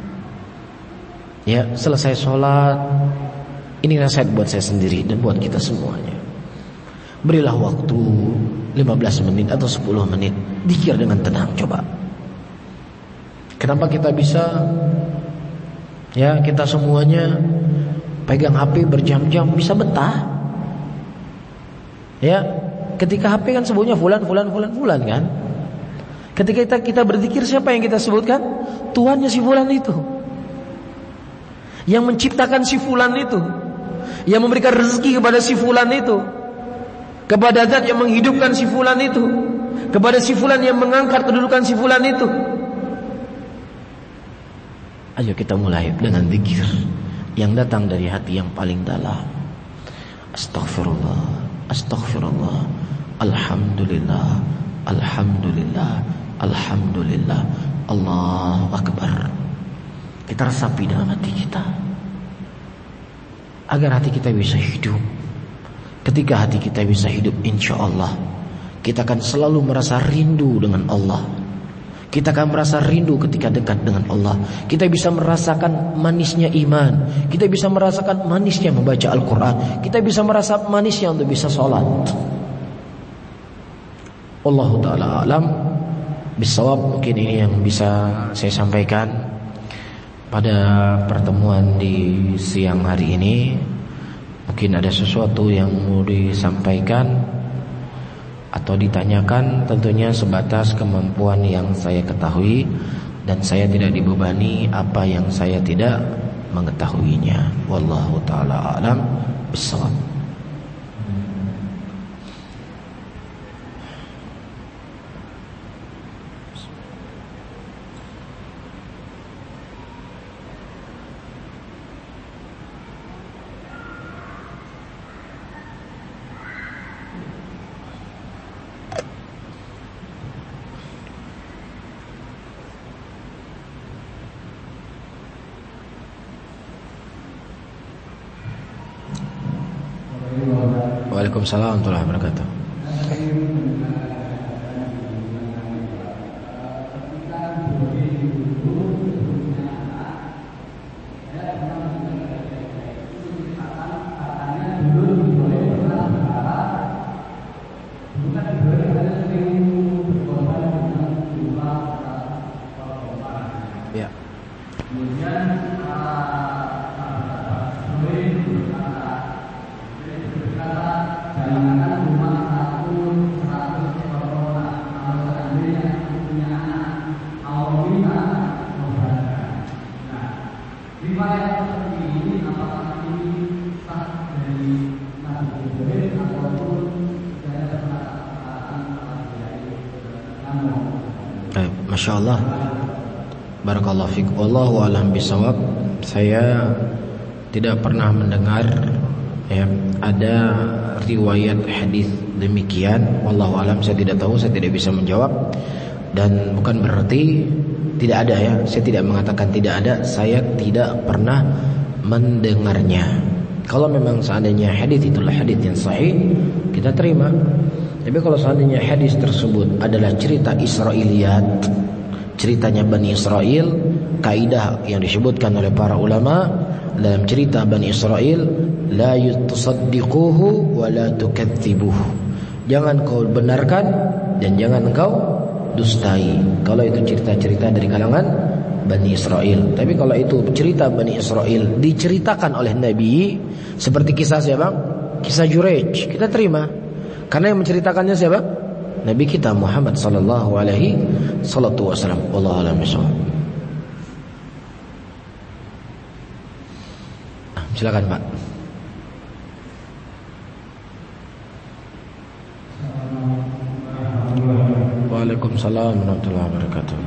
Speaker 1: ya, selesai sholat, ini nasihat buat saya sendiri dan buat kita semuanya. Berilah waktu lima belas menit atau sepuluh menit zikir dengan tenang. Coba. Kenapa kita bisa, ya, kita semuanya pegang H P berjam-jam bisa betah? Ya, ketika H P kan sebutnya fulan fulan fulan fulan kan? Ketika kita, kita berzikir, siapa yang kita sebutkan? Tuhannya si fulan itu, yang menciptakan si fulan itu, yang memberikan rezeki kepada si fulan itu, kepada zat yang menghidupkan si fulan itu, kepada si fulan yang mengangkat kedudukan si fulan itu. Ayo kita mulai dengan zikir yang datang dari hati yang paling dalam. Astaghfirullah, astaghfirullah, alhamdulillah, alhamdulillah, alhamdulillah, Allahu Akbar. Kita resapi dalam hati kita agar hati kita bisa hidup. Ketika hati kita bisa hidup, insya Allah kita akan selalu merasa rindu dengan Allah. Kita akan merasa rindu ketika dekat dengan Allah. Kita bisa merasakan manisnya iman. Kita bisa merasakan manisnya membaca Al-Quran. Kita bisa merasa manisnya untuk bisa sholat. Wallahu ta'ala alam bisawab. Mungkin ini yang bisa saya sampaikan pada pertemuan di siang hari ini. Mungkin ada sesuatu yang mau disampaikan atau ditanyakan, tentunya sebatas kemampuan yang saya ketahui, dan saya tidak dibebani apa yang saya tidak mengetahuinya. Wallahu ta'ala alam bissawab. Waalaikumsalam warahmatullahi wabarakatuh. Ya.
Speaker 3: Kemudian berkata, jangankan cuma satu seratus ekor kona, kalau seandainya punya anak, awalnya memberatkan. Nah, riwayat seperti ini apakah ini sah dari Nabi Ibrahim ataupun dari perkataan
Speaker 1: Baik, Masya Allah. Barakallahu fiik. Wallahu a'lam bishawab. Saya tidak pernah mendengar ya, ada riwayat hadis demikian. Wallahu a'lam, saya tidak tahu, saya tidak bisa menjawab. Dan bukan berarti tidak ada ya. Saya tidak mengatakan tidak ada, saya tidak pernah mendengarnya. Kalau memang seandainya hadis itulah hadis yang sahih, kita terima. Tapi kalau seandainya hadis tersebut adalah cerita Israiliyat, ceritanya Bani Israel, kaidah yang disebutkan oleh para ulama dalam cerita Bani Israel, la yusaddiquhu wa la tukadzibuhu. Jangan kau benarkan dan jangan engkau dustai kalau itu cerita-cerita dari kalangan Bani Israel. Tapi kalau itu cerita Bani Israel diceritakan oleh Nabi, seperti kisah siapa? Kisah Jurayj, kita terima. Karena yang menceritakannya siapa? Nabi kita Muhammad sallallahu alaihi wasallam. Wallahu a'lam bishawab. Silakan, Pak. Waalaikumsalam warahmatullahi wabarakatuh.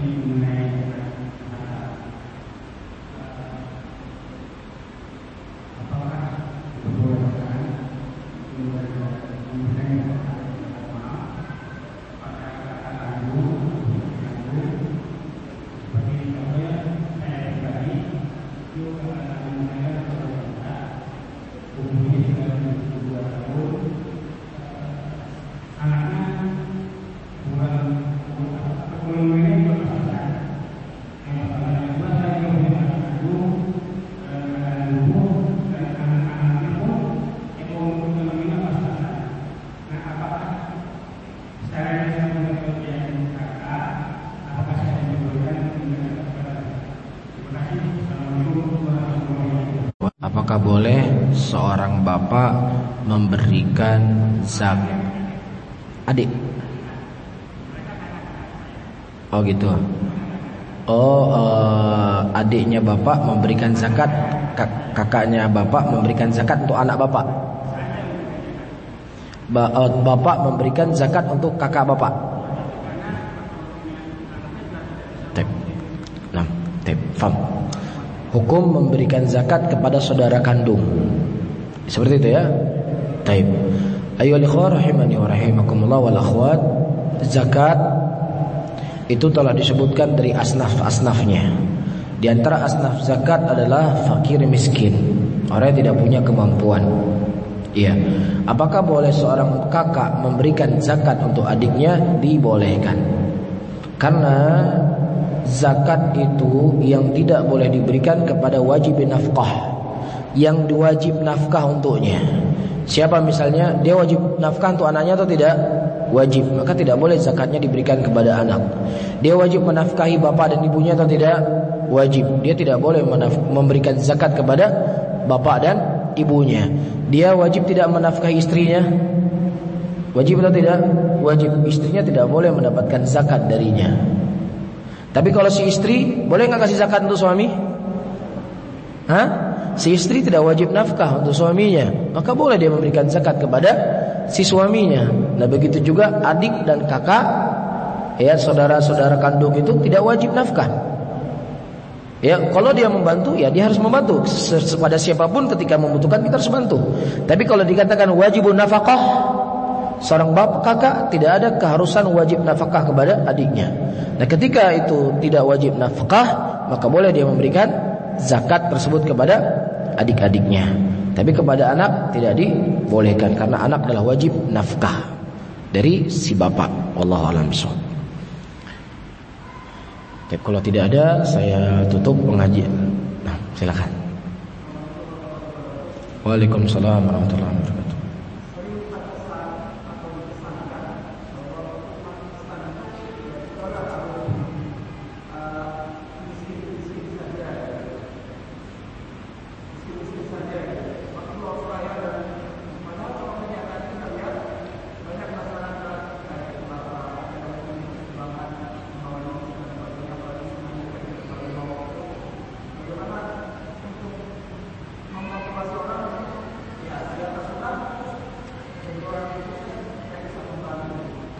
Speaker 1: Apakah boleh seorang bapak memberikan zakat adik? Oh gitu. Oh uh, adiknya bapak memberikan zakat, kak- kakaknya bapak memberikan zakat untuk anak bapak. Ba- uh, bapak memberikan zakat untuk kakak bapak. Tep, nah, tep, faham. Hukum memberikan zakat kepada saudara kandung. Seperti itu ya. Taib. Ayyuhal ikhwah rahimani wa rahimakumullah wal akhwat, zakat itu telah disebutkan dari asnaf-asnafnya. Di antara asnaf zakat adalah fakir miskin, orang yang tidak punya kemampuan. Iya. Apakah boleh seorang kakak memberikan zakat untuk adiknya? Dibolehkan. Karena zakat itu yang tidak boleh diberikan kepada wajib nafkah, yang diwajib nafkah untuknya. Siapa misalnya dia wajib nafkah untuk anaknya atau tidak? Wajib, maka tidak boleh zakatnya diberikan kepada anak. Dia wajib menafkahi bapak dan ibunya atau tidak? Wajib. Dia tidak boleh menaf- memberikan zakat kepada bapak dan ibunya. Dia wajib tidak menafkahi istrinya? Wajib atau tidak? Wajib. Istrinya tidak boleh mendapatkan zakat darinya. Tapi kalau si istri boleh nggak kasih zakat untuk suami? Hah? Si istri tidak wajib nafkah untuk suaminya, maka boleh dia memberikan zakat kepada si suaminya. Nah begitu juga adik dan kakak, ya saudara-saudara kandung itu tidak wajib nafkah. Ya kalau dia membantu, ya dia harus membantu kepada siapapun ketika membutuhkan kita harus bantu. Tapi kalau dikatakan wajibun nafkah, seorang bapak kakak tidak ada keharusan wajib nafkah kepada adiknya. Nah ketika itu tidak wajib nafkah, maka boleh dia memberikan zakat tersebut kepada adik-adiknya. Tapi kepada anak tidak dibolehkan, karena anak adalah wajib nafkah dari si bapak. Wallahu a'lam bishawab. Tapi kalau tidak ada, saya tutup pengajian. Nah, silakan. Waalaikumsalam warahmatullahi wabarakatuh.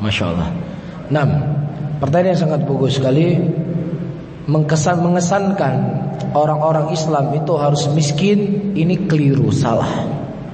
Speaker 2: Masya Allah. Enam. Pertanyaan yang sangat bagus sekali. Mengkesan, mengesankan orang-orang Islam itu harus miskin, ini keliru, salah.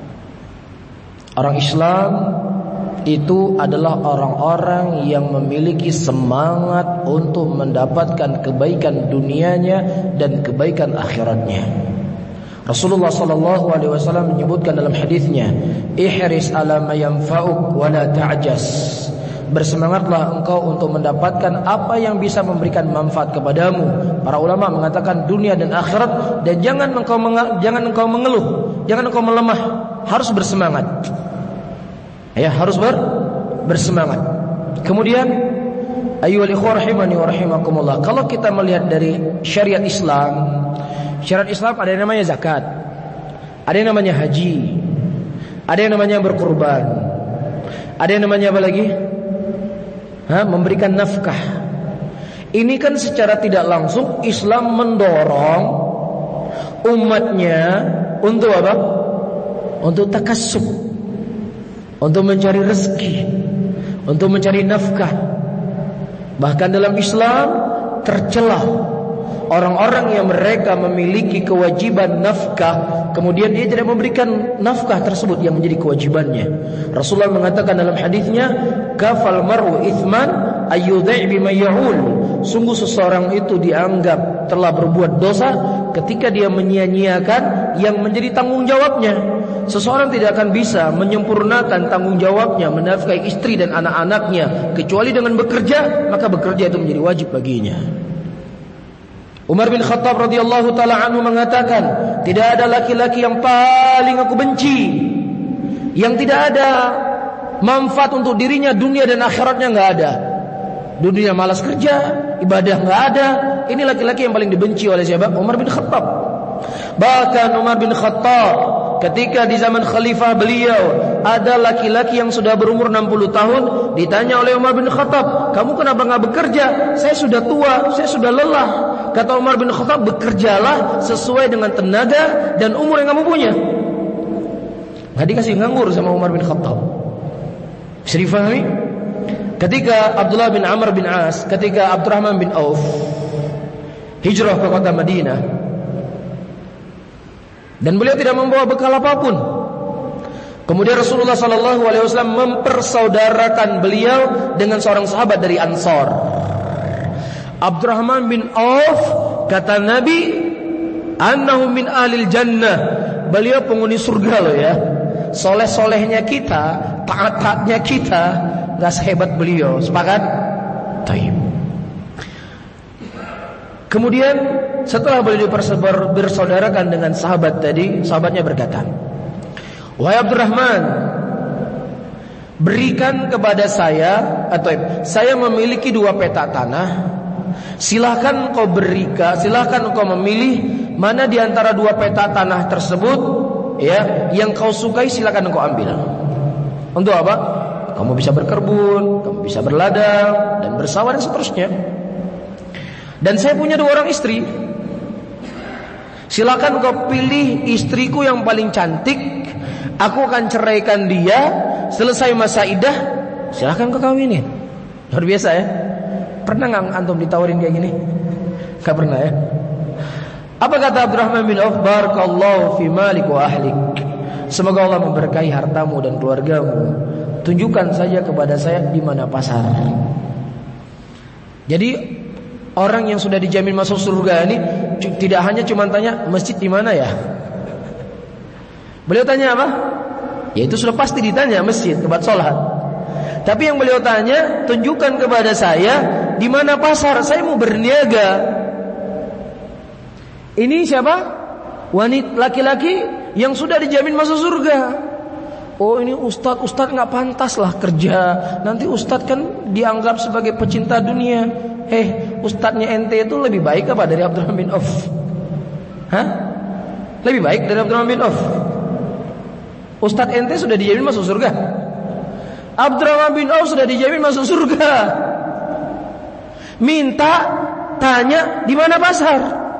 Speaker 2: Orang Islam itu adalah orang-orang yang memiliki semangat untuk mendapatkan kebaikan dunianya dan kebaikan akhiratnya. Rasulullah sallallahu alaihi wasallam menyebutkan dalam hadisnya, ihris ala ma yanfa'uk wa la ta'jas. Bersemangatlah engkau untuk mendapatkan apa yang bisa memberikan manfaat kepadamu. Para ulama mengatakan dunia dan akhirat, dan jangan engkau menga- jangan engkau mengeluh, jangan engkau melemah, harus bersemangat. Ya, harus ber bersemangat. Kemudian, ayyuhal ikhwah rahimani wa rahimakumullah, kalau kita melihat dari syariat Islam, syariat Islam ada yang namanya zakat, ada yang namanya haji, ada yang namanya berkurban, ada yang namanya apa lagi? Ha, memberikan nafkah. Ini kan secara tidak langsung Islam mendorong umatnya untuk apa? Untuk takassub, untuk mencari rezeki, untuk mencari nafkah. Bahkan dalam Islam tercela orang-orang yang mereka memiliki kewajiban nafkah, kemudian dia tidak memberikan nafkah tersebut yang menjadi kewajibannya. Rasulullah mengatakan dalam hadisnya, kafal mar'u ithman ayyudai' bima ya'ul. Sungguh seseorang itu dianggap telah berbuat dosa ketika dia menyia-nyiakan yang menjadi tanggung jawabnya. Seseorang tidak akan bisa menyempurnakan tanggung jawabnya menafkahi istri dan anak-anaknya kecuali dengan bekerja, maka bekerja itu menjadi wajib baginya. Umar bin Khattab radhiyallahu taala anhu mengatakan, tidak ada laki-laki yang paling aku benci, yang tidak ada manfaat untuk dirinya dunia dan akhiratnya nggak ada. Dunia malas kerja, ibadah nggak ada. Ini laki-laki yang paling dibenci oleh siapa? Umar bin Khattab. Bahkan Umar bin Khattab ketika di zaman khalifah beliau ada laki-laki yang sudah berumur enam puluh tahun, ditanya oleh Umar bin Khattab, kamu kenapa nggak bekerja? Saya sudah tua, saya sudah lelah. Kata Umar bin Khattab, bekerjalah sesuai dengan tenaga dan umur yang kamu punya. Nggak dikasih nganggur sama Umar bin Khattab. Bisa difahami? Ketika Abdullah bin Amr bin As, ketika Abdurrahman bin Auf hijrah ke kota Madinah, dan beliau tidak membawa bekal apapun. Kemudian Rasulullah sallallahu alaihi wasallam mempersaudarakan beliau dengan seorang sahabat dari Ansar. Abdurrahman bin Auf, kata Nabi, annahu min ahlil jannah. Beliau penghuni surga loh ya. Soleh-solehnya kita, taat-taatnya kita enggak sehebat beliau. Sepakat? Taib. Kemudian setelah beliau bersaudarakan dengan sahabat tadi, sahabatnya berkata, wahai Abdurrahman, berikan kepada saya, atau saya memiliki dua peta tanah. Silakan kau berikan, silakan kau memilih mana di antara dua peta tanah tersebut, ya, yang kau sukai silakan kau ambil. Untuk apa? Kamu bisa berkebun, kamu bisa berladang dan bersawah dan seterusnya. Dan saya punya dua orang istri. Silakan kau pilih istriku yang paling cantik. Aku akan ceraikan dia. Selesai masa iddah, silakan kau kawinin. Luar biasa ya. Pernah nggak antum ditawarin kayak gini? Gak pernah ya. Apa kata Abdurrahman bin Auf? Barakallahu fi malik wa ahlik. Semoga Allah memberkahi hartamu dan keluargamu. Tunjukkan saja kepada saya di mana pasar. Jadi orang yang sudah dijamin masuk surga ini tidak hanya cuma tanya masjid di mana ya. Beliau tanya apa? Ya itu sudah pasti ditanya masjid, tempat sholat. Tapi yang beliau tanya, tunjukkan kepada saya di mana pasar, saya mau berniaga. Ini siapa? Wanita laki-laki yang sudah dijamin masuk surga. Oh ini ustadz, ustadz nggak pantas lah kerja. Nanti ustadz kan dianggap sebagai pecinta dunia. Eh, ustadznya ente itu lebih baik apa dari Abdurrahman bin Auf? Hah? Lebih baik dari Abdurrahman bin Auf? Ustadz ente sudah dijamin masuk surga. Abdurrahman bin Auf sudah dijamin masuk surga. Minta tanya di mana pasar.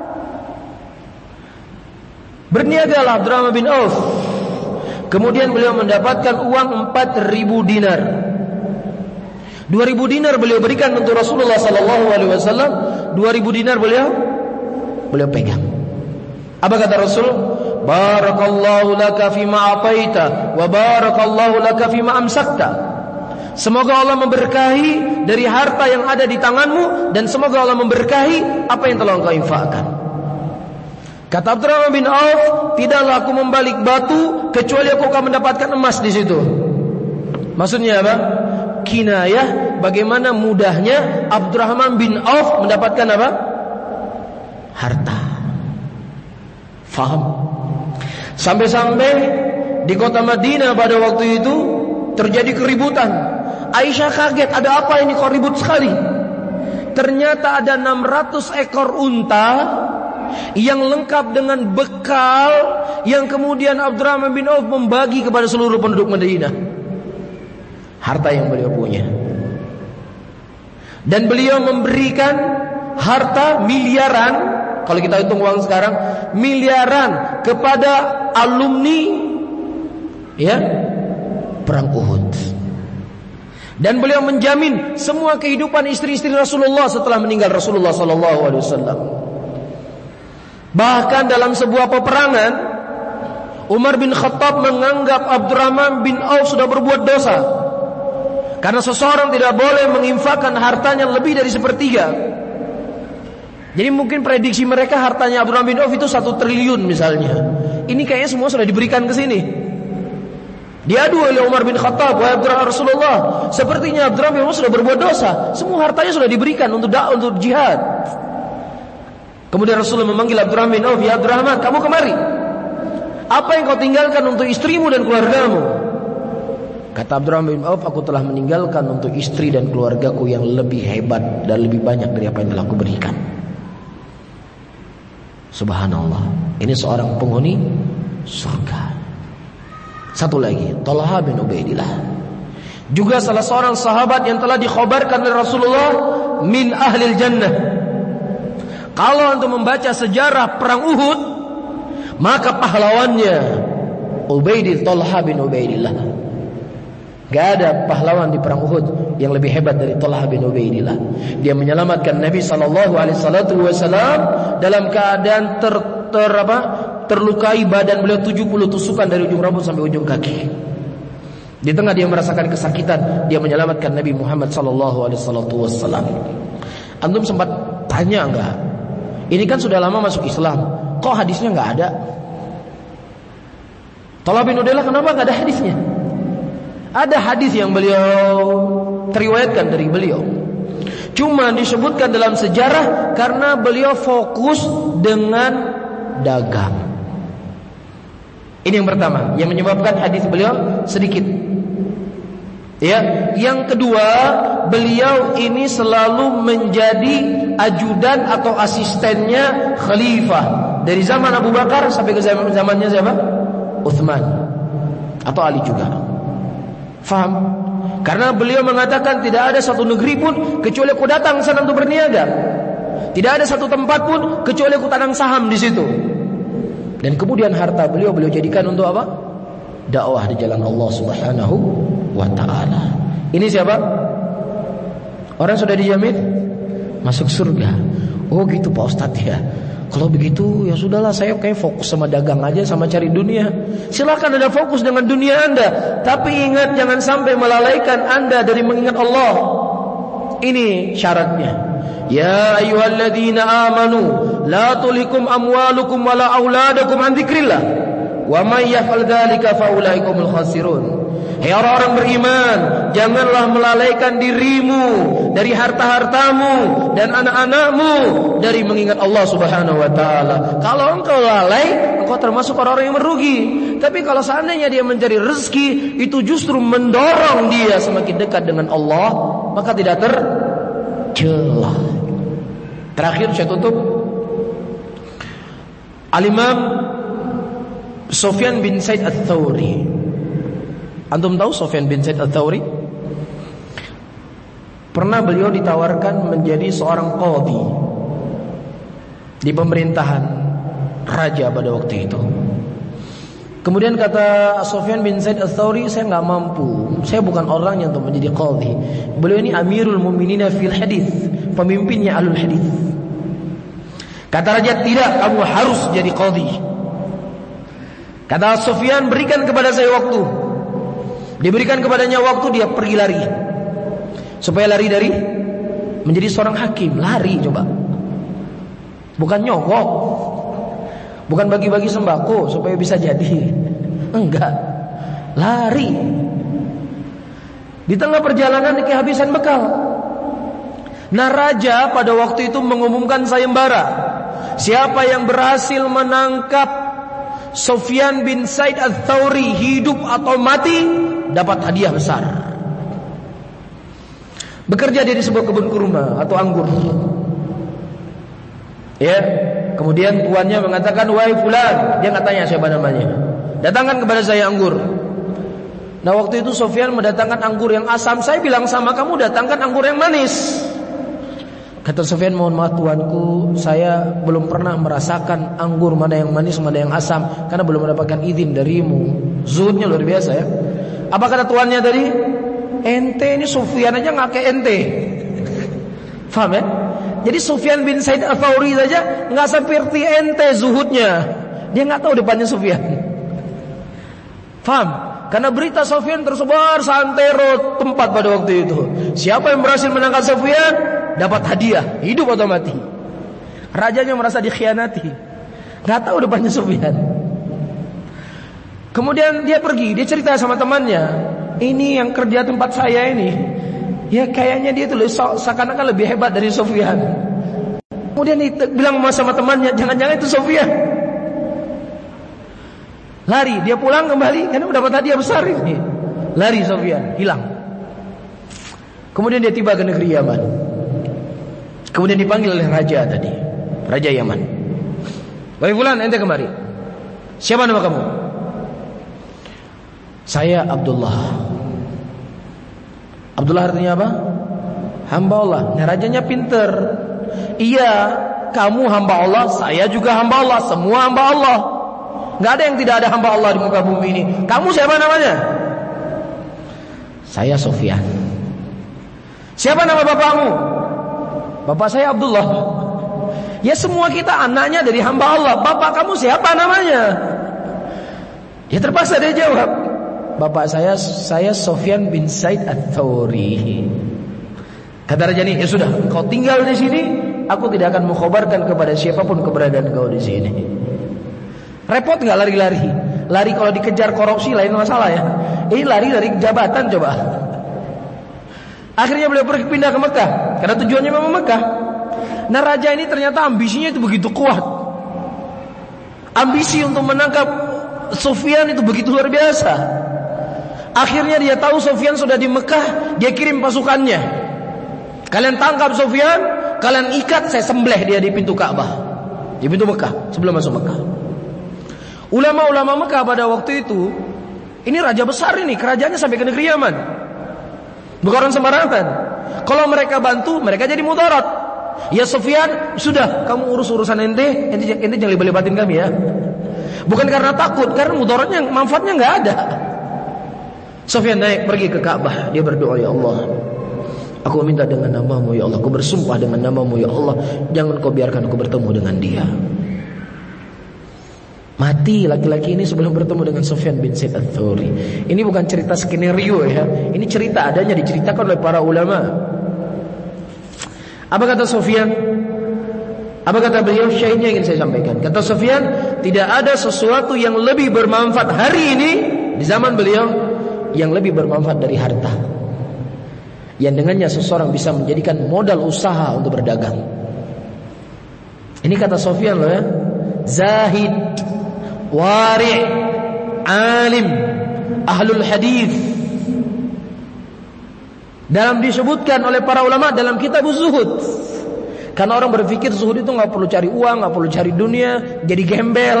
Speaker 2: Berniagalah Abdurrahman bin Auf. Kemudian beliau mendapatkan uang empat ribu dinar. dua ribu dinar beliau berikan untuk Rasulullah sallallahu alaihi wasallam, dua ribu dinar beliau beliau pegang. Apa kata Rasul? Barakallahu laka fima ataita wa barakallahu laka fima amsakta. Semoga Allah memberkahi dari harta yang ada di tanganmu, dan semoga Allah memberkahi apa yang telah engkau infakkan. Kata Abdurrahman bin Auf, tidaklah aku membalik batu kecuali aku akan mendapatkan emas di situ. Maksudnya apa? Kinayah bagaimana mudahnya Abdurrahman bin Auf mendapatkan apa? Harta. Faham? Sampai-sampai di kota Madinah pada waktu itu terjadi keributan. Aisyah kaget, ada apa ini kok ribut sekali? Ternyata ada enam ratus ekor unta yang lengkap dengan bekal yang kemudian Abdurrahman bin Auf membagi kepada seluruh penduduk Madinah. Harta yang beliau punya. Dan beliau memberikan harta miliaran, kalau kita hitung uang sekarang, miliaran kepada alumni ya perang Uhud. Dan beliau menjamin semua kehidupan istri-istri Rasulullah setelah meninggal Rasulullah sallallahu alaihi wasallam. Bahkan dalam sebuah peperangan, Umar bin Khattab menganggap Abdurrahman bin Auf sudah berbuat dosa. Karena seseorang tidak boleh menginfakkan hartanya lebih dari sepertiga. Jadi mungkin prediksi mereka hartanya Abdurrahman bin Auf itu satu triliun misalnya. Ini kayaknya semua sudah diberikan ke sini. Diadu oleh Umar bin Khattab, wahai Abdurrahman Rasulullah, sepertinya Abdurrahman bin Auf sudah berbuat dosa. Semua hartanya sudah diberikan untuk dakwah, untuk jihad. Kemudian Rasulullah memanggil Abdurrahman bin Auf, ya Abdurrahman, kamu kemari. Apa yang kau tinggalkan untuk istrimu dan keluargamu? Kata Abdurrahman bin Auf, aku telah meninggalkan untuk istri dan keluargaku yang lebih hebat dan lebih banyak dari apa yang telah aku berikan. Subhanallah. Ini seorang penghuni surga. Satu lagi, Talha bin Ubaidillah, juga salah seorang sahabat yang telah dikhabarkan oleh Rasulullah min ahlil jannah. Kalau untuk membaca sejarah perang Uhud, maka pahlawannya Ubaidillah, Talha bin Ubaidillah. Gak ada pahlawan di perang Uhud yang lebih hebat dari Talha bin Ubaidillah. Dia menyelamatkan Nabi sallallahu alaihi wasallam dalam keadaan ter, ter apa? terlukai, badan beliau tujuh puluh tusukan dari ujung rambut sampai ujung kaki. Di tengah dia merasakan kesakitan, dia menyelamatkan Nabi Muhammad sallallahu alaihi wasallam. Antum sempat tanya enggak? Ini kan sudah lama masuk Islam, kok hadisnya enggak ada? Talha bin Ubaidillah kenapa enggak ada hadisnya? Ada hadis yang beliau teriwayatkan dari beliau, cuma disebutkan dalam sejarah karena beliau fokus dengan dagang. Ini yang pertama yang menyebabkan hadis beliau sedikit. Ya, yang kedua, beliau ini selalu menjadi ajudan atau asistennya khalifah dari zaman Abu Bakar sampai ke zaman zamannya siapa? Utsman atau Ali juga. Faham? Karena beliau mengatakan tidak ada satu negeri pun kecuali aku datang sana untuk berniaga. Tidak ada satu tempat pun kecuali aku tanam saham di situ. Dan kemudian harta beliau beliau jadikan untuk apa? Dakwah di jalan Allah Subhanahu wa taala. Ini siapa? Orang sudah dijamin masuk surga. Oh gitu Pak Ustadz ya. Kalau begitu ya sudahlah, saya kayak fokus sama dagang aja, sama cari dunia. Silakan Anda fokus dengan dunia Anda, tapi ingat jangan sampai melalaikan Anda dari mengingat Allah. Ini syaratnya. Ya ayyuhalladzina amanu la tulhikum amwalukum wala auladukum an dzikrillah wa may yaf'al dzalika fa ulaikumul khasirun. Hei orang-orang beriman, janganlah melalaikan dirimu dari harta-hartamu dan anak-anakmu dari mengingat Allah Subhanahu wa taala. Kalau engkau lalai, engkau termasuk orang-orang yang merugi. Tapi kalau seandainya dia mencari rezeki, itu justru mendorong dia semakin dekat dengan Allah, maka tidak tercelah. Terakhir saya tutup. Al-Imam Sufyan bin Sa'id Ats-Tsauri. Antum tahu Sufyan bin Sa'id Ats-Tsauri? Pernah beliau ditawarkan menjadi seorang qadhi di pemerintahan raja pada waktu itu. Kemudian kata Sufyan bin Sa'id Ats-Tsauri, saya nggak mampu, saya bukan orang yang untuk menjadi qadhi. Beliau ini Amirul Mu'minin fil hadis, pemimpinnya Ahlul Hadis. Kata raja, tidak, kamu harus jadi qadhi. Kata Sufyan, berikan kepada saya waktu. Diberikan kepadanya waktu, dia pergi lari. Supaya lari dari menjadi seorang hakim, lari coba. Bukan nyogok, bukan bagi-bagi sembako supaya bisa jadi. Enggak, lari. Di tengah perjalanan kehabisan bekal. Nah, raja pada waktu itu mengumumkan sayembara. Siapa yang berhasil menangkap Sufyan bin Sa'id Ats-Tsauri hidup atau mati dapat hadiah besar. Bekerja dia di sebuah kebun kurma atau anggur. Ya, kemudian tuannya mengatakan, "Wahai fulan," dia nggak tanya siapa namanya, "datangkan kepada saya anggur." Nah, waktu itu Sufyan mendatangkan anggur yang asam. Saya bilang sama kamu, datangkan anggur yang manis. Kata Sufyan, "Mohon maaf tuanku, saya belum pernah merasakan anggur mana yang manis, mana yang asam, karena belum mendapatkan izin darimu." Zuhudnya luar biasa ya. Apa kata tuannya tadi? Ente ini Sufyan aja nggak kayak ente. Faham ya? Jadi Sufyan bin Sa'id Ats-Tsauri saja nggak seperti ente zuhudnya. Dia nggak tahu depannya Sufyan. Faham? Karena berita Sufyan tersebar santero tempat pada waktu itu. Siapa yang berhasil menangkap Sufyan dapat hadiah, hidup atau mati. Rajanya merasa dikhianati, nggak tahu depannya Sufyan. Kemudian dia pergi, dia cerita sama temannya, ini yang kerja tempat saya ini, ya kayaknya dia tuh seakan-akan lebih hebat dari Sufyan. Kemudian dia bilang sama temannya, jangan-jangan itu Sufyan. Lari, dia pulang kembali karena mendapat hadiah besar ini. Lari Sufyan, hilang. Kemudian dia tiba ke negeri Yaman. Kemudian dipanggil oleh raja tadi, raja Yaman. "Wahai fulan, ente kemari. Siapa nama kamu?" "Saya Abdullah." Abdullah artinya apa? Hamba Allah. Nah, rajanya pinter. Iya, kamu hamba Allah, saya juga hamba Allah, semua hamba Allah. Nggak ada yang tidak ada hamba Allah di muka bumi ini. Kamu siapa namanya? "Saya Sufyan." "Siapa nama bapakmu?" "Bapak saya Abdullah." "Ya semua kita anaknya dari hamba Allah. Bapak kamu siapa namanya?" Ya terpaksa dia jawab, "Bapak saya saya Sufyan bin Sa'id Ats-Tsauri." Kata raja ini, "Ya sudah, kau tinggal di sini, aku tidak akan mengkhabarkan kepada siapapun keberadaan kau di sini." Repot nggak lari-lari? Lari kalau dikejar korupsi lain masalah ya. Ini lari dari jabatan coba. Akhirnya beliau pergi pindah ke Mekah karena tujuannya memang Mekah. Nah, raja ini ternyata ambisinya itu begitu kuat. Ambisi untuk menangkap Sufyan itu begitu luar biasa. Akhirnya dia tahu Sufyan sudah di Mekah, dia kirim pasukannya. "Kalian tangkap Sufyan, kalian ikat, saya sembelih dia di pintu Ka'bah." Di pintu Mekah, sebelum masuk Mekah. Ulama-ulama Mekah pada waktu itu, ini raja besar ini, kerajaannya sampai ke negeri Yaman. Bukan orang sembarangan. Kalau mereka bantu, mereka jadi mudarat. "Ya Sufyan, sudah, kamu urus urusan ente, ente, ente jangan libat-libatin kami ya." Bukan karena takut, karena mudaratnya, manfaatnya nggak ada. Sufyan naik pergi ke Ka'bah, dia berdoa, "Ya Allah, aku minta dengan namamu ya Allah, aku bersumpah dengan namamu ya Allah, jangan kau biarkan aku bertemu dengan dia." Mati laki-laki ini sebelum bertemu dengan Sufyan bin Sa'id Ats-Tsauri. Ini bukan cerita skenario ya, ini cerita adanya diceritakan oleh para ulama. Apa kata Sufyan? Apa kata beliau? Syahidnya ingin saya sampaikan. Kata Sufyan, tidak ada sesuatu yang lebih bermanfaat hari ini di zaman beliau yang lebih bermanfaat dari harta, yang dengannya seseorang bisa menjadikan modal usaha untuk berdagang. Ini kata Sufyan loh ya. Zahid, wari', alim, ahlul hadis. Dalam disebutkan oleh para ulama dalam kitab Zuhud. Karena orang berpikir zuhud itu nggak perlu cari uang, nggak perlu cari dunia, jadi gembel.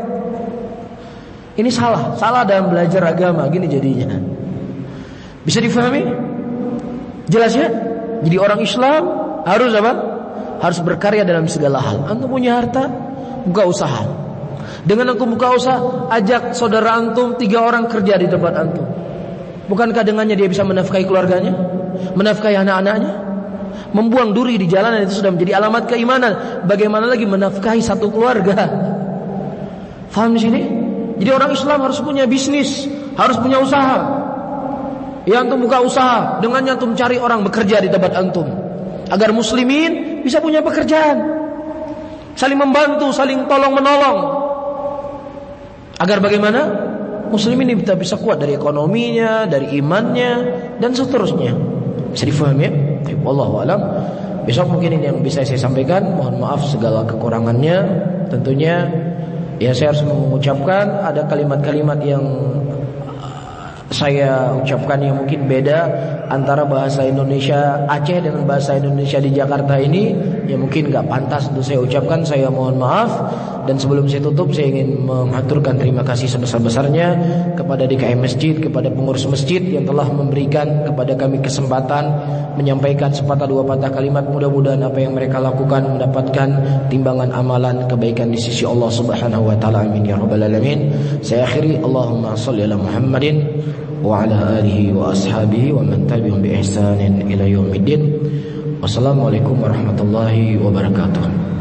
Speaker 2: Ini salah, salah dalam belajar agama. Gini jadinya. Bisa difahami? Jelas ya? Jadi orang Islam harus apa? Harus berkarya dalam segala hal. Antum punya harta, buka usaha. Dengan antum buka usaha, ajak saudara antum tiga orang kerja di tempat antum. Bukankah dengannya dia bisa menafkahi keluarganya, menafkahi anak-anaknya? Membuang duri di jalanan itu sudah menjadi alamat keimanan. Bagaimana lagi menafkahi satu keluarga? Faham di sini? Jadi orang Islam harus punya bisnis, harus punya usaha. Ya antum buka usaha, dengannya antum cari orang bekerja di tempat antum, agar muslimin bisa punya pekerjaan, saling membantu, saling tolong menolong. Agar bagaimana? Muslimin ini bisa, bisa kuat dari ekonominya, dari imannya, dan seterusnya. Bisa difahami ya? Wallahu a'lam. Besok mungkin ini yang bisa saya sampaikan. Mohon maaf segala kekurangannya. Tentunya ya saya harus mengucapkan ada kalimat-kalimat yang saya ucapkan yang mungkin beda antara bahasa Indonesia Aceh dengan bahasa Indonesia di Jakarta ini, yang mungkin gak pantas untuk saya ucapkan. Saya mohon maaf. Dan sebelum saya tutup, saya ingin mengaturkan terima kasih sebesar-besarnya kepada D K M Masjid, kepada pengurus masjid yang telah memberikan kepada kami kesempatan menyampaikan sepatah dua patah kalimat. Mudah-mudahan apa yang mereka lakukan mendapatkan timbangan amalan kebaikan di sisi Allah Subhanahu wa taala. Amin ya rabbal alamin. Saya akhiri, Allahumma shalli ala Muhammadin wa ala alihi wa ashabihi wa man tabi'ahum bi ihsanin ila yaumiddin. Wassalamualaikum warahmatullahi wabarakatuh.